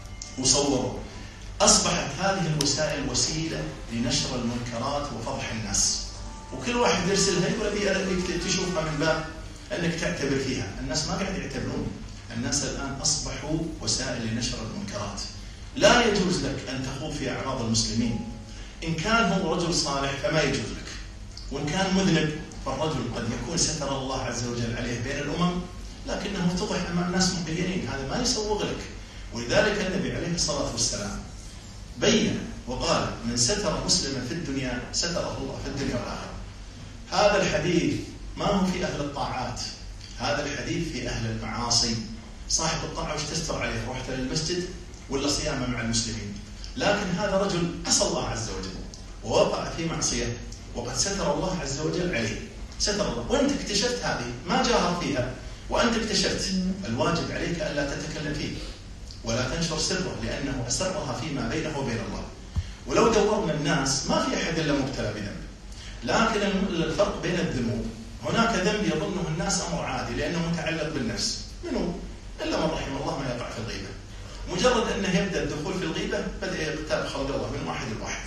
وصوره. أصبحت هذه الوسائل وسيلة لنشر المنكرات وفضح الناس، وكل واحد يرسلها يقول أبي تشوفها من باب أنك تعتبر فيها. الناس ما قاعد يعتبرون، الناس الآن أصبحوا وسائل لنشر المنكرات. لا يجوز لك أن تخوض في أعراض المسلمين. إن كان هو رجل صالح فما يجوز لك، وإن كان مذنب فالرجل قد يكون ستر الله عز وجل عليه بين الأمم، لكنه اتضح أمام ناس معينين، هذا ما يسوغ لك. ولذلك النبي عليه الصلاة والسلام بين وقال: من ستر مسلما في الدنيا ستره الله في الدنيا والآخرة. هذا الحديث ما هو في أهل الطاعات، هذا الحديث في أهل المعاصي. صاحب الطاعة وش تستر عليه؟ رحت للمسجد ولا صيامة مع المسلمين؟ لكن هذا رجل عصى الله عز وجل ووقع في معصية، وقد ستر الله عز وجل عليه، ستر الله، وأنت اكتشفت هذه ما جاهر فيها، وأنت اكتشفت، الواجب عليك ألا تتكلم فيه ولا تنشر سره، لأنه أسرها فيما بينه وبين الله. ولو دورنا الناس ما في أحد إلا مبتلى بذنب، لكن الفرق بين الذنوب، هناك ذنب يظنه الناس أمر عادي لأنه متعلق بالنفس، منه إلا من رحم الله ما يقع في الغيبة. مجرد أنه يبدأ الدخول في الغيبة بدأ يقترب خلق الله من واحد لواحد.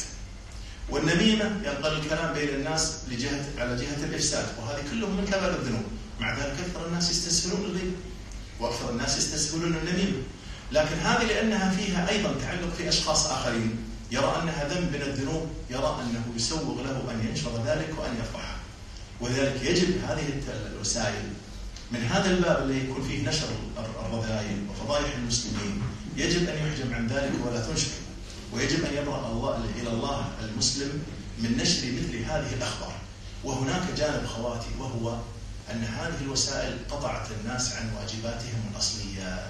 والنميمة ينقل الكلام بين الناس على جهة الإفساد، وهذه كلهم من كبائر الذنوب. مع ذلك أكثر الناس يستسهلون الغيبة وأكثر الناس يستسهلون النميمة، لكن هذه لأنها فيها أيضا تعلق في أشخاص آخرين، يرى أنها ذنب من الذنوب، يرى أنه يسوغ له أن ينشر ذلك وأن يفضحه. ولذلك يجب هذه الوسائل من هذا الباب اللي يكون فيه نشر الرذائل وفضائح المسلمين، يجب أن يحجم عن ذلك ولا تنشر، ويجب أن يبرأ الله إلى الله المسلم من نشر مثل هذه الأخبار. وهناك جانب خواتي، وهو أن هذه الوسائل قطعت الناس عن واجباتهم الأصلية.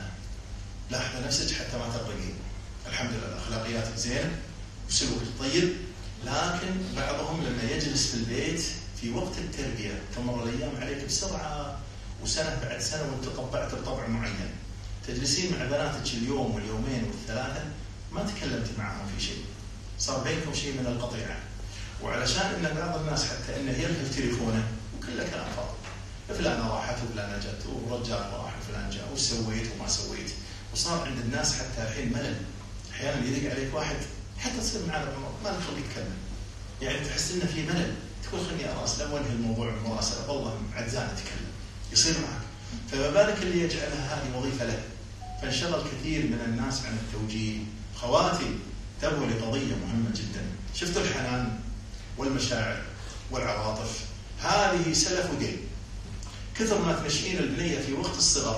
لاحظ نفسك حتى ما تغرقين. الحمد لله أخلاقيات زين وسلوك طيب، لكن بعضهم لما يجلس في البيت في وقت التربية تمر الأيام عليك بسرعة، وسنة بعد سنة وانت طبعت بطبع معين، تجلسين مع بناتك اليوم واليومين والثلاثة ما تكلمت معهم في شيء، صار بينكم شيء من القطيعة. وعلشان ان بعض الناس حتى انه يرهل تليفونه وكله كلام فاضي، فلانة راحت وفلانة جت ورجال راح وفلان جاء وش سويت وما سويت، وصار عند الناس حتى الحين ملل. احيانا يدق عليك واحد حتى تصير معنا ما لك خلق يتكلم، يعني تحس انه في ملل، تقول خلني اراس لا وانهي الموضوع بمراسله، والله عجزان اتكلم، يصير معك. فما بالك اللي يجعلها هذه وظيفه له، فانشغل كثير من الناس عن التوجيه. خواتي تبوا لقضيه مهمه جدا، شفتوا الحنان والمشاعر والعواطف، هذه سلف ودين. كثر ما تنشئين البنيه في وقت الصغر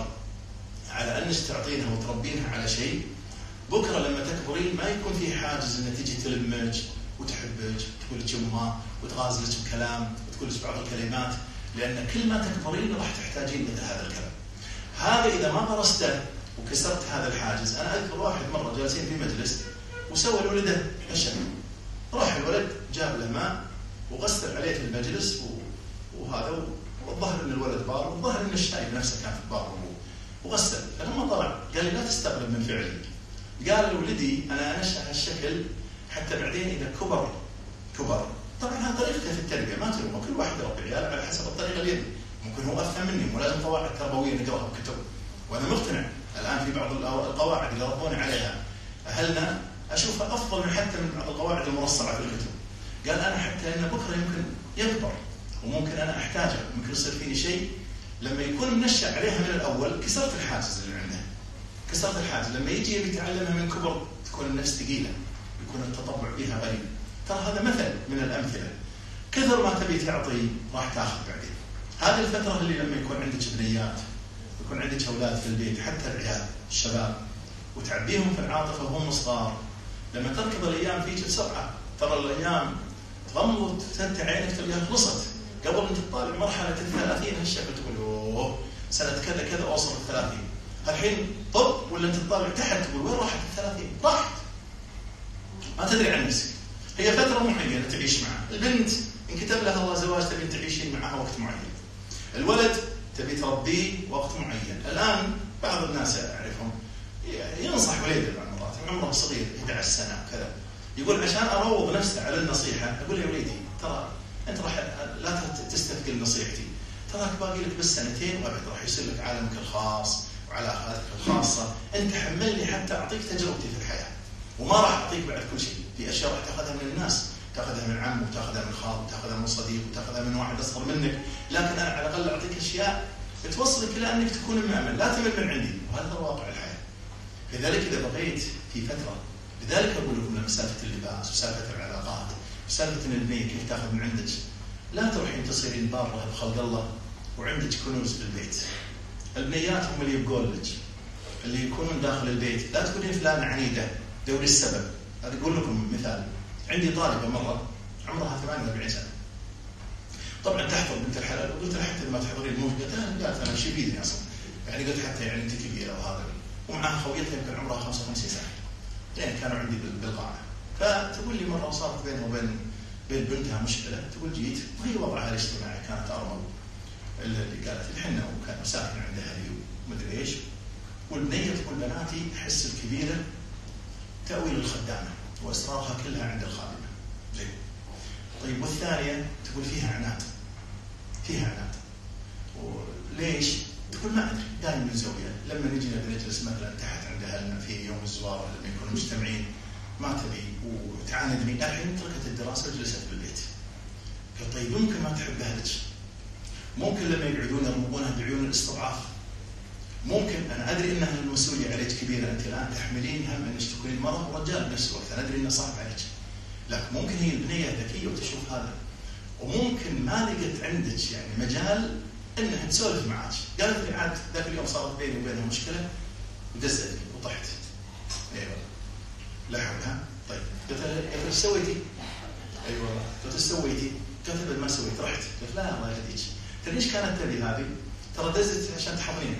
على انك تعطينها وتربينها على شيء، بكره لما تكبرين ما يكون في حاجز ان تجي تلمج وتحبك تقول لك امها وتغازلك بكلام وتقول لك بعض الكلمات، لان كل ما تكبرين راح تحتاجين مثل هذا الكلام. هذا اذا ما غرسته وكسرت هذا الحاجز. انا اذكر واحد مره جالسين في مجلس وسوى لولده عشاء، راح الولد جاب له ماء وغسل عليه في المجلس وهذا، والظهر ان الولد بار، والظهر ان الشايب نفسه كان في بار وغسل. فلما طلع قال لي لا تستغرب من فعلي، قال لولدي انا انشأ هالشكل حتى بعدين اذا كبر طبعا هذه طريقته في التربيه، ما تلومه، كل واحد يربي عياله على حسب الطريقه اللي يبي. ممكن هو افهم مني، مو لازم قواعد تربويه نقراها بكتب. وانا مقتنع الان في بعض القواعد اللي ربونا عليها اهلنا اشوفها افضل من حتى من بعض القواعد المرصعه في الكتب. قال انا حتى انه بكره يمكن يكبر وممكن انا احتاجه، ممكن يصير فيني شيء لما يكون منشأ عليها من الاول كسرت الحاجز اللي عنده. كسرت الحاجز، لما يجي يبي يتعلمها من كبر تكون النفس ثقيله، يكون التطبع بها غريب. ترى هذا مثل من الامثله. كثر ما تبي تعطي راح تاخذ بعدين. هذه الفتره اللي لما يكون عندك بنيات، يكون عندك اولاد في البيت، حتى العيال الشباب، وتعبيهم في العاطفه وهم صغار، لما تركض الايام فيك بسرعه. ترى الايام تغمض وتفتح عينك تلقاها خلصت. قبل ان تطالع مرحله ال30 هالشكل تقول اوه سنه كذا كذا اوصل ال30. الحين طب ولا انت تطالع تحت تقول وين راحت ال30؟ راحت. ما تدري عن نفسك. هي فتره معينه تعيش معها. البنت ان كتب لها الله زواج تبي تعيشين معها وقت معين. الولد تبي تربيه وقت معين. الان بعض الناس اعرفهم ينصح وليده بعض المرات عمره صغير 11 سنه كذا، يقول عشان اروض نفسه على النصيحه اقول يا وليدي ترى انت راح لا تستثقل نصيحتي، تراك باقي لك بس سنتين وابد راح يصير لك عالمك الخاص وعلاقاتك الخاصه، انت حملني حتى اعطيك تجربتي في الحياه وما راح اعطيك بعد كل شيء، في اشياء راح تاخذها من الناس، تاخذها من عم وتاخذها من خال وتاخذها من صديق وتاخذها من واحد اصغر منك، لكن انا على الاقل اعطيك اشياء توصلك الى انك تكون مؤمن، لا تمل من عندي، وهذا هو واقع الحياه. لذلك اذا بقيت في فتره، لذلك اقول لكم لما سالفه اللباس وسالفه العلاقات وسالفه ان البنيه كيف تاخذ من عندك، لا تروحين تصيرين باره بخلق الله وعندك كنوز في البيت. البنيات هم اللي يبقون لك، اللي يكونون داخل البيت، لا تقولين فلانه عنيده دوري السبب. هذا اقول لكم مثال، عندي طالبه مره عمرها 48 سنه. طبعا تحضر بنت الحلال، وقلت لها حتى ما تحضرين الموجه، قالت انا شو بيدني اصلا؟ يعني قلت حتى يعني انت كبيره وهذا، ومعها خويتها يمكن عمرها 55 سنه. يعني كانوا عندي بالقاعه. فتقول لي مره صارت بينها وبين بنتها مشكله، تقول جيت وهي وضعها الاجتماعي كانت ارمل، اللي قالت الحنه وكان ساكن عند اهلي ومدري ايش، والبنيه تقول بناتي احس الكبيره تاوي للخدامه واسرارها كلها عند الخادمه. زين. طيب والثانيه تقول فيها عناد. وليش؟ تقول ما ادري، دائما زوجها لما نجي نجلس مثلا تحت عند اهلنا في يوم الزوار لما يكونوا مجتمعين ما تبي وتعاندني، الحين تركت الدراسه وجلست بالبيت. قلت طيب ممكن ما تحب اهلك، ممكن لما يقعدون يرمقونها بعيون الاستضعاف، ممكن انا ادري انها المسؤوليه عليك كبيره، انت الان تحملين هم انك تكونين مراه ورجال بنفس الوقت، انا ادري انه صعب عليك، لكن ممكن هي البنيه ذكيه وتشوف هذا، وممكن ما لقت عندك يعني مجال انها تسولف معك. قالت لي عاد ذاك اليوم صارت بيني وبينها مشكله ودزتني وطحت. اي والله. لا حولها. طيب قلت لها ايش سويتي؟ اي والله. قلت ايش سويتي؟ قالت لي ما سويت، رحت. قلت لا الله يهديك. قلت ليش كانت تبي هذه؟ ترى دزت عشان تحضنينها.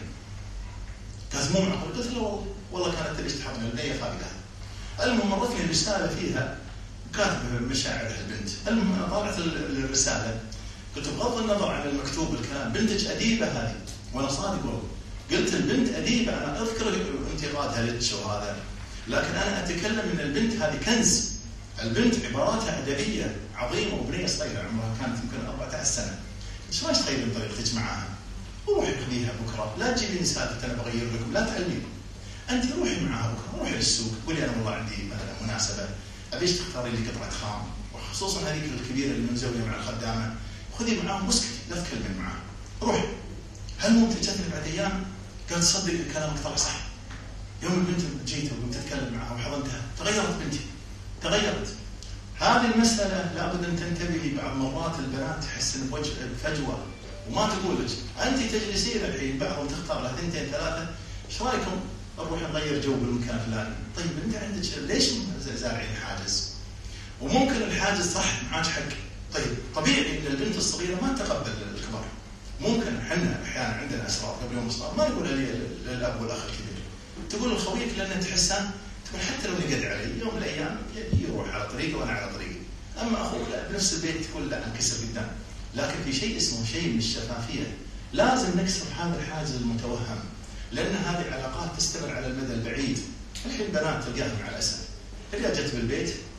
قالت مو معقول. قلت له والله كانت تبي تحضني البنيه فاقدها. المهم مرتني الرساله فيها كاتبه مشاعرها البنت. المهم انا طالعت الرساله قلت بغض النظر عن المكتوب الكلام بنتك اديبه هذه، وانا صادق والله. قلت البنت اديبه، انا اذكر انتقادها لك وهذا، لكن انا اتكلم ان البنت هذه كنز. البنت عباراتها ادبيه عظيمه وبنيه صغيره عمرها كانت يمكن 14 سنه. ايش رايك تغيرين طريقتك معاها؟ وروحي خذيها بكره، لا تجيبين سالفه انا بغير لكم، لا تعلمين. انت روحي معاها بكره، روحي للسوق، قولي انا والله عندي مثلا مناسبه ابيش تختاري لي قطعه خام، وخصوصا هذيك الكبيره اللي مزوجه مع الخدامه، خذي معاهم واسكتي لا تكلمين معاهم. روحي. هل ممكن جتني بعد ايام قالت صدق كلامك طلع صح. يوم البنت جيت وقمت اتكلم معها وحضنتها تغيرت بنتي. تغيرت. هذه المساله لابد ان تنتبهي، بعض مرات البنات تحس ان بفجوه وما تقول لك، انت تجلسين الحين بعضهم تختار له 2 3، ايش رايكم نروح نغير جو بالمكان الفلاني؟ طيب انت عندك ليش زارعين حاجز؟ وممكن الحاجز صح معاك حق. طيب طبيعي ان البنت الصغيره ما تتقبل الكبار. ممكن احنا احيانا عندنا اسرار قبل يوم الصلاه ما نقولها للاب والاخ الكبير، تقول لخويك لان تحسن، تقول حتى لو نقد علي يوم من الايام يروح على طريقه وانا على طريقي. اما اخوك لا بنفس البيت تقول لا انكسر قدام. لكن في شيء اسمه شيء من الشفافيه، لازم نكسر هذا الحاجز المتوهم، لان هذه العلاقات تستمر على المدى البعيد. الحين بنات تلقاهم مع الاسف، تلقى جت بالبيت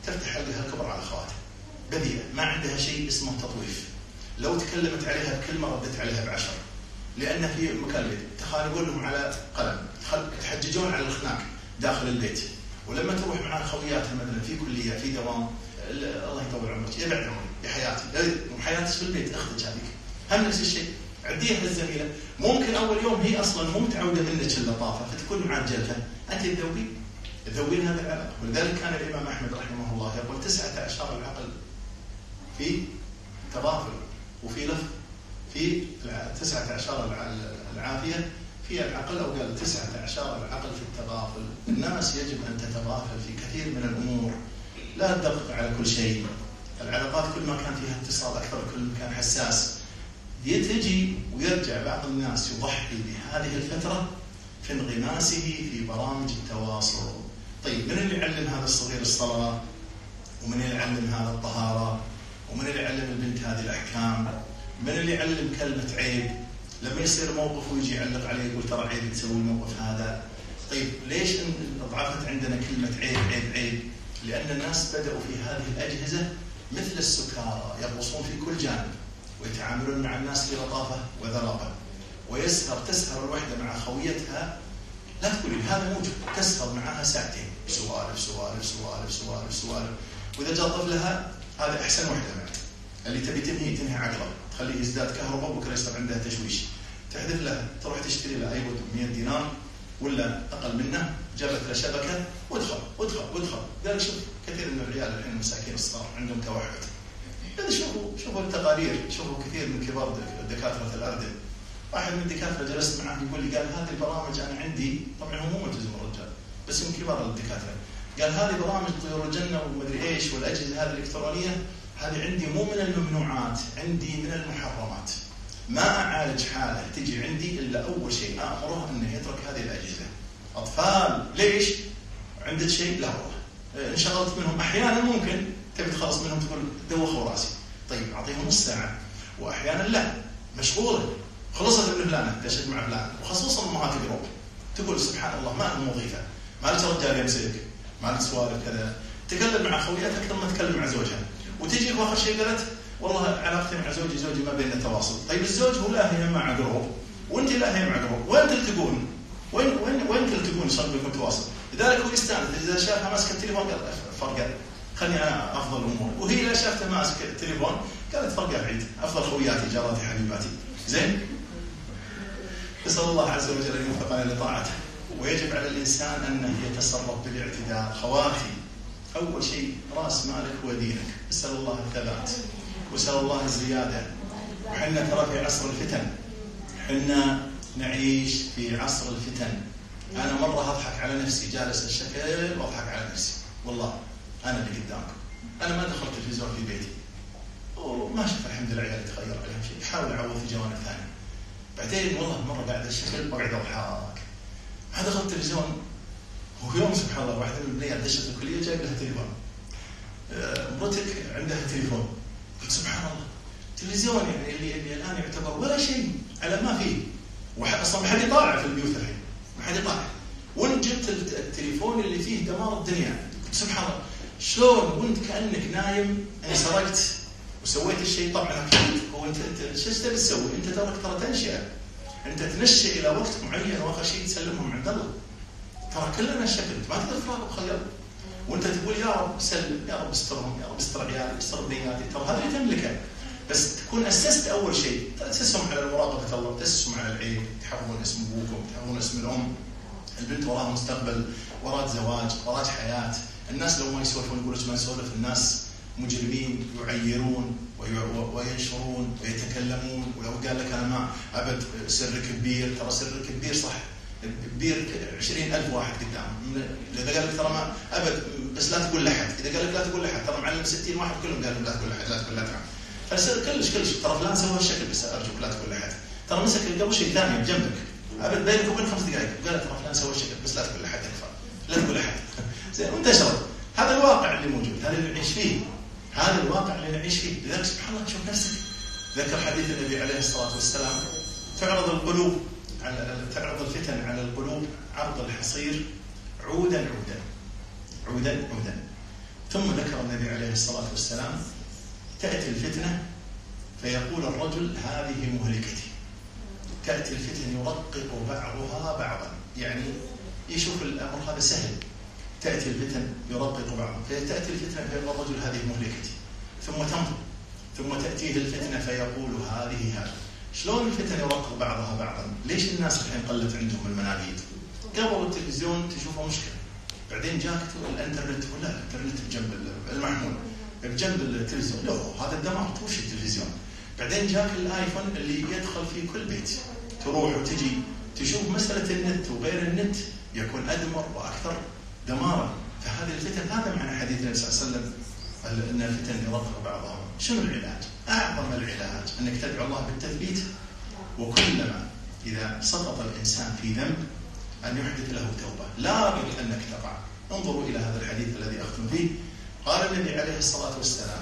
تفتح حلقها الكبر على اخواتها، بذيئه، ما عندها شيء اسمه تطويف. لو تكلمت عليها بكلمه ردت عليها ب10، لان في مكان البيت تخانقون لهم على قلم، تحججون على الخناق داخل البيت. ولما تروح مع خوياتها مثلا في كليه في دوام، الله يطول عمرك، يبعد عمري بحياتي، وحياتك في البيت اختك هذيك هم نفس الشيء. عديها الزميله، ممكن اول يوم هي اصلا مو متعوده منك اللطافه، فتكون معجلتها، انت تذوبين هذا العلاقه. ولذلك كان الامام احمد رحمه الله يقول 19 العقل في تغافل، وفي لفظ في 19 العافيه في العقل، او قال 19 العقل في التغافل. الناس يجب ان تتغافل في كثير من الامور، لا تدقق على كل شيء. العلاقات كل ما كان فيها اتصال اكثر كل ما كان حساس. يتجي ويرجع بعض الناس يضحي بهذه الفتره في انغماسه في برامج التواصل. طيب من اللي يعلم هذا الصغير الصلاه؟ ومن اللي يعلم هذا الطهاره؟ ومن اللي يعلم البنت هذه الاحكام؟ من اللي يعلم كلمه عيب؟ لما يصير موقف ويجي يعلق عليه يقول ترى عيب تسوي الموقف هذا. طيب ليش ضعفت عندنا كلمه عيب عيب عيب؟ لان الناس بداوا في هذه الاجهزه مثل السكارى يغوصون في كل جانب، ويتعاملون مع الناس بلطافه وذراقه. تسهر الوحده مع خويتها، لا تقولي هذا موجود، تسهر معها ساعتين، سوالف سوالف سوالف سوالف سوالف. واذا جاء طفلها هذا احسن وحده معك، اللي تبي تنهي عقله، تخليه يزداد كهرباء وبكره يصير عندها تشويش. تحذف له، تروح تشتري له اي 100 دينار ولا اقل منه، جابت له شبكه وادخل وادخل وادخل. قال شوف كثير من العيال الحين المساكين الصغار عندهم توحد. شوفوا التقارير، شوفوا كثير من كبار دكاتره الاردن. واحد من الدكاتره جلست معه يقول لي، قال هذه البرامج انا عندي، طبعا هو مو ملتزم الرجال بس من كبار الدكاتره، قال هذه برامج طيور الجنه ومدري ايش والاجهزه هذه الالكترونيه، هذه عندي مو من الممنوعات، عندي من المحرمات. ما اعالج حاله تجي عندي الا اول شيء امره انه يترك هذه الاجهزه. اطفال ليش؟ عندك شيء؟ لا والله انشغلت منهم. احيانا ممكن تبي تخلص منهم تقول دوخوا راسي، طيب اعطيهم نص ساعه. واحيانا لا، مشغوله، خلصت من فلانه دشت مع فلان، وخصوصا امهات الجروب تقول سبحان الله ما لهم وظيفه، ما لك رجال يمسك، ما لك سوالف كذا، تكلم مع خوياتها اكثر ما تكلم مع زوجها. وتجي واخر شيء قالت والله علاقتي مع زوجي ما بيننا تواصل. طيب الزوج هو لاهي مع جروب وانت لاهي مع جروب، وين تلتقون؟ وين تلتقون صار بينكم تواصل؟ لذلك هو يستانس اذا شافها ماسكه التليفون قال فرقه، خلني انا افضل امور. وهي اذا شافته ماسك التليفون قالت فرقه بعيد، افضل خوياتي جاراتي حبيباتي. زين؟ نسال الله عز وجل ان يوفقنا لطاعته. ويجب على الانسان انه يتصرف بالاعتدال. خواتي اول شيء راس مالك هو دينك، اسال الله الثبات واسال الله الزياده. وحنا ترى في عصر الفتن، حنا نعيش في عصر الفتن. انا مره اضحك على نفسي جالس الشكل واضحك على نفسي، والله انا اللي قدامكم، انا ما دخلت تلفزيون في بيتي وما شفت الحمد لله عيالي تغير عليهم شيء، احاول اعوض في جوانب ثانيه. بعدين والله مره قاعد الشكل وقاعد اضحك، ما دخلت تلفزيون. ويوم سبحان الله واحده من البنيات دشت الكليه جايب لها تليفون، مرتك عندها تليفون. قلت سبحان الله، تلفزيون يعني اللي الان يعتبر ولا شيء على ما فيه، اصلا ما حد يطالع في البيوت الحين، ما حد يطالع. وانت جبت التليفون اللي فيه دمار الدنيا. قلت سبحان الله، شلون وانت كانك نايم انسرقت وسويت الشيء. طبعا اكيد هو انت شو تبي تسوي؟ انت ترى تنشئ، انت تنشئ الى وقت معين واخر شيء تسلمهم عند الله. ترى كلنا شكل، ما تقدر تراقب خيال وانت تقول يا رب سلم، يا رب استرهم، يا رب استر عيالي، استر بنياتي. ترى هذا اللي تملكه، بس تكون اسست اول شيء، تاسسهم على مراقبه الله، تاسسهم على العلم، تحفظون اسم ابوكم، تحفظون اسم الام. البنت وراها مستقبل، وراها زواج، وراها حياه. الناس لو ما يسولفون يقولوا ما يسولف، الناس مجرمين يعيرون وينشرون ويتكلمون. ولو قال لك انا ما ابد سرك كبير، ترى سرك كبير صح، كبير 20,000 واحد قدام. اذا قال لك ترى ما ابد بس لا تقول لحد، اذا قال لك لا تقول لحد، ترى معلم 60 واحد كلهم قالوا لا تقول لحد، لا تقول لحد. فصير كلش ترى فلان سوى الشكل بس ارجوك لا تقول لحد. ترى مسك قبل شيء ثاني بجنبك ابد بينك وبين 5 دقائق قال ترى فلان سوى الشكل بس لا تقول لحد، يكفى لا تقول لحد. زين وانتشرت. هذا الواقع اللي موجود، هذا اللي نعيش فيه، هذا الواقع اللي نعيش فيه. لذلك سبحان الله شوف نفسك. ذكر حديث النبي عليه الصلاه والسلام، تعرض الفتن على القلوب عرض الحصير عودا عودا عودا عودا. ثم ذكر النبي عليه الصلاة والسلام تأتي الفتنة فيقول الرجل هذه مهلكتي. تأتي الفتن يرقق بعضها بعضا، يعني يشوف الأمر هذا سهل. تأتي الفتن يرقق بعضها، فتأتي الفتنة فيقول الرجل هذه مهلكتي، ثم تمضي، ثم تأتيه الفتنة فيقول هذه هذا. شلون الفتن يرقق بعضها بعضا؟ ليش الناس الحين قلت عندهم المناديد؟ قبل التلفزيون تشوفه مشكلة، بعدين جاك الانترنت، ولا الانترنت بجنب المحمول بجنب التلفزيون، لا هذا الدمار، توش التلفزيون. بعدين جاك الايفون اللي يدخل في كل بيت، تروح وتجي تشوف مسألة النت وغير النت يكون أدمر وأكثر دمارا. فهذه الفتن، هذا معنى حديث النبي صلى الله عليه وسلم أن الفتن يرقق بعضها. شنو العلاج؟ أعظم العلاج أنك تدعو الله بالتثبيت، وكلما إذا سقط الإنسان في ذنب أن يحدث له توبة، لا بد أنك تقع. انظروا إلى هذا الحديث الذي أختم فيه. قال النبي عليه الصلاة والسلام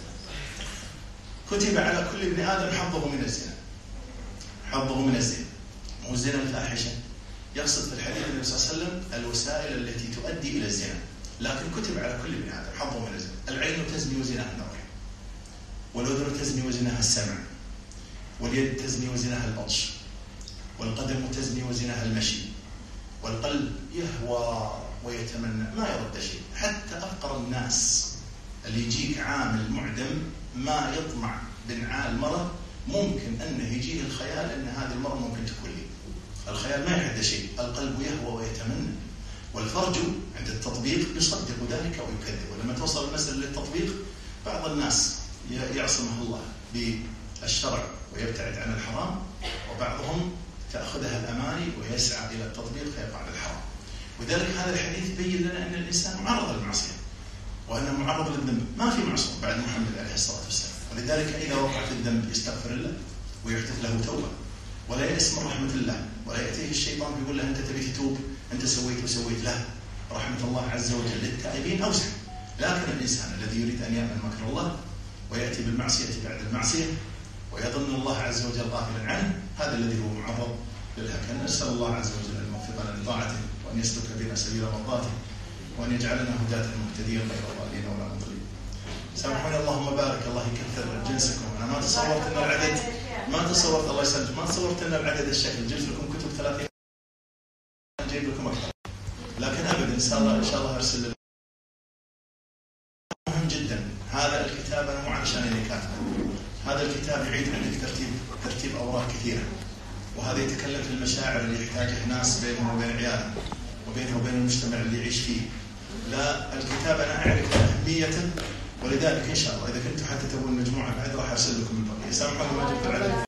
كتب على كل ابن آدم حظه من الزنا. حظه من الزنا، مو الزنا الفاحشة، يقصد في الحديث النبي صلى الله عليه وسلم الوسائل التي تؤدي إلى الزنا، لكن كتب على كل ابن آدم حظه من الزنا. العين تزني وزناها النظر، والأذن تزني وزناها السمع، واليد تزني وزناها البطش، والقدم تزني وزناها المشي، والقلب يهوى ويتمنى ما يرد شيء. حتى أفقر الناس اللي يجيك عامل معدم ما يطمع بنعال مرض، ممكن أنه يجيه الخيال أن هذه المرض ممكن تكون لي. الخيال ما يحد شيء، القلب يهوى ويتمنى، والفرج عند التطبيق يصدق ذلك ويكذب. ولما توصل المسألة للتطبيق بعض الناس يعصمه الله بالشرع ويبتعد عن الحرام، وبعضهم تأخذها الأماني ويسعى إلى التطبيق فيقع بالحرام. وذلك هذا الحديث بين لنا أن الإنسان معرض للمعصية، وأنه معرض للذنب، ما في معصوم بعد محمد عليه الصلاة والسلام. ولذلك إذا وقع في الذنب يستغفر الله ويحدث له توبة، ولا يأس من رحمة الله، ولا يأتيه الشيطان بيقول له أنت تبي تتوب، أنت سويت وسويت. لا، رحمة الله عز وجل للتائبين أوسع. لكن الإنسان الذي يريد أن يأمن مكر الله ويأتي بالمعصية بعد المعصية ويظن الله عز وجل غافلا عنه، هذا الذي هو معرض للهكذا. نسأل الله عز وجل أن يوفقنا لطاعته، وأن يسلك بنا سبيل مرضاته، وأن يجعلنا هداة مهتدين غير ضالين ولا مضلين. سامحوني، اللهم بارك، الله يكثر جنسكم. أنا ما تصورت أن العدد، ما تصورت، الله يسلمك، ما تصورت أن العدد الشكل. جبت لكم كتب 30 جايب لكم أكثر، لكن أبدا إن شاء الله أرسل لكم. مهم جدا هذا الكتاب، أنا مو علشان إني كاتبه، هذا الكتاب يعيد عندك ترتيب أوراق كثيرة، وهذا يتكلم في المشاعر اللي يحتاجها الناس بينهم وبين عيالهم، وبينه وبين المجتمع اللي يعيش فيه. لا، الكتاب أنا أعرف أهميته، ولذلك إن شاء الله إذا كنتم حتى تبون مجموعة بعد راح أرسل لكم البقية. سامحوني ما جبت العدد.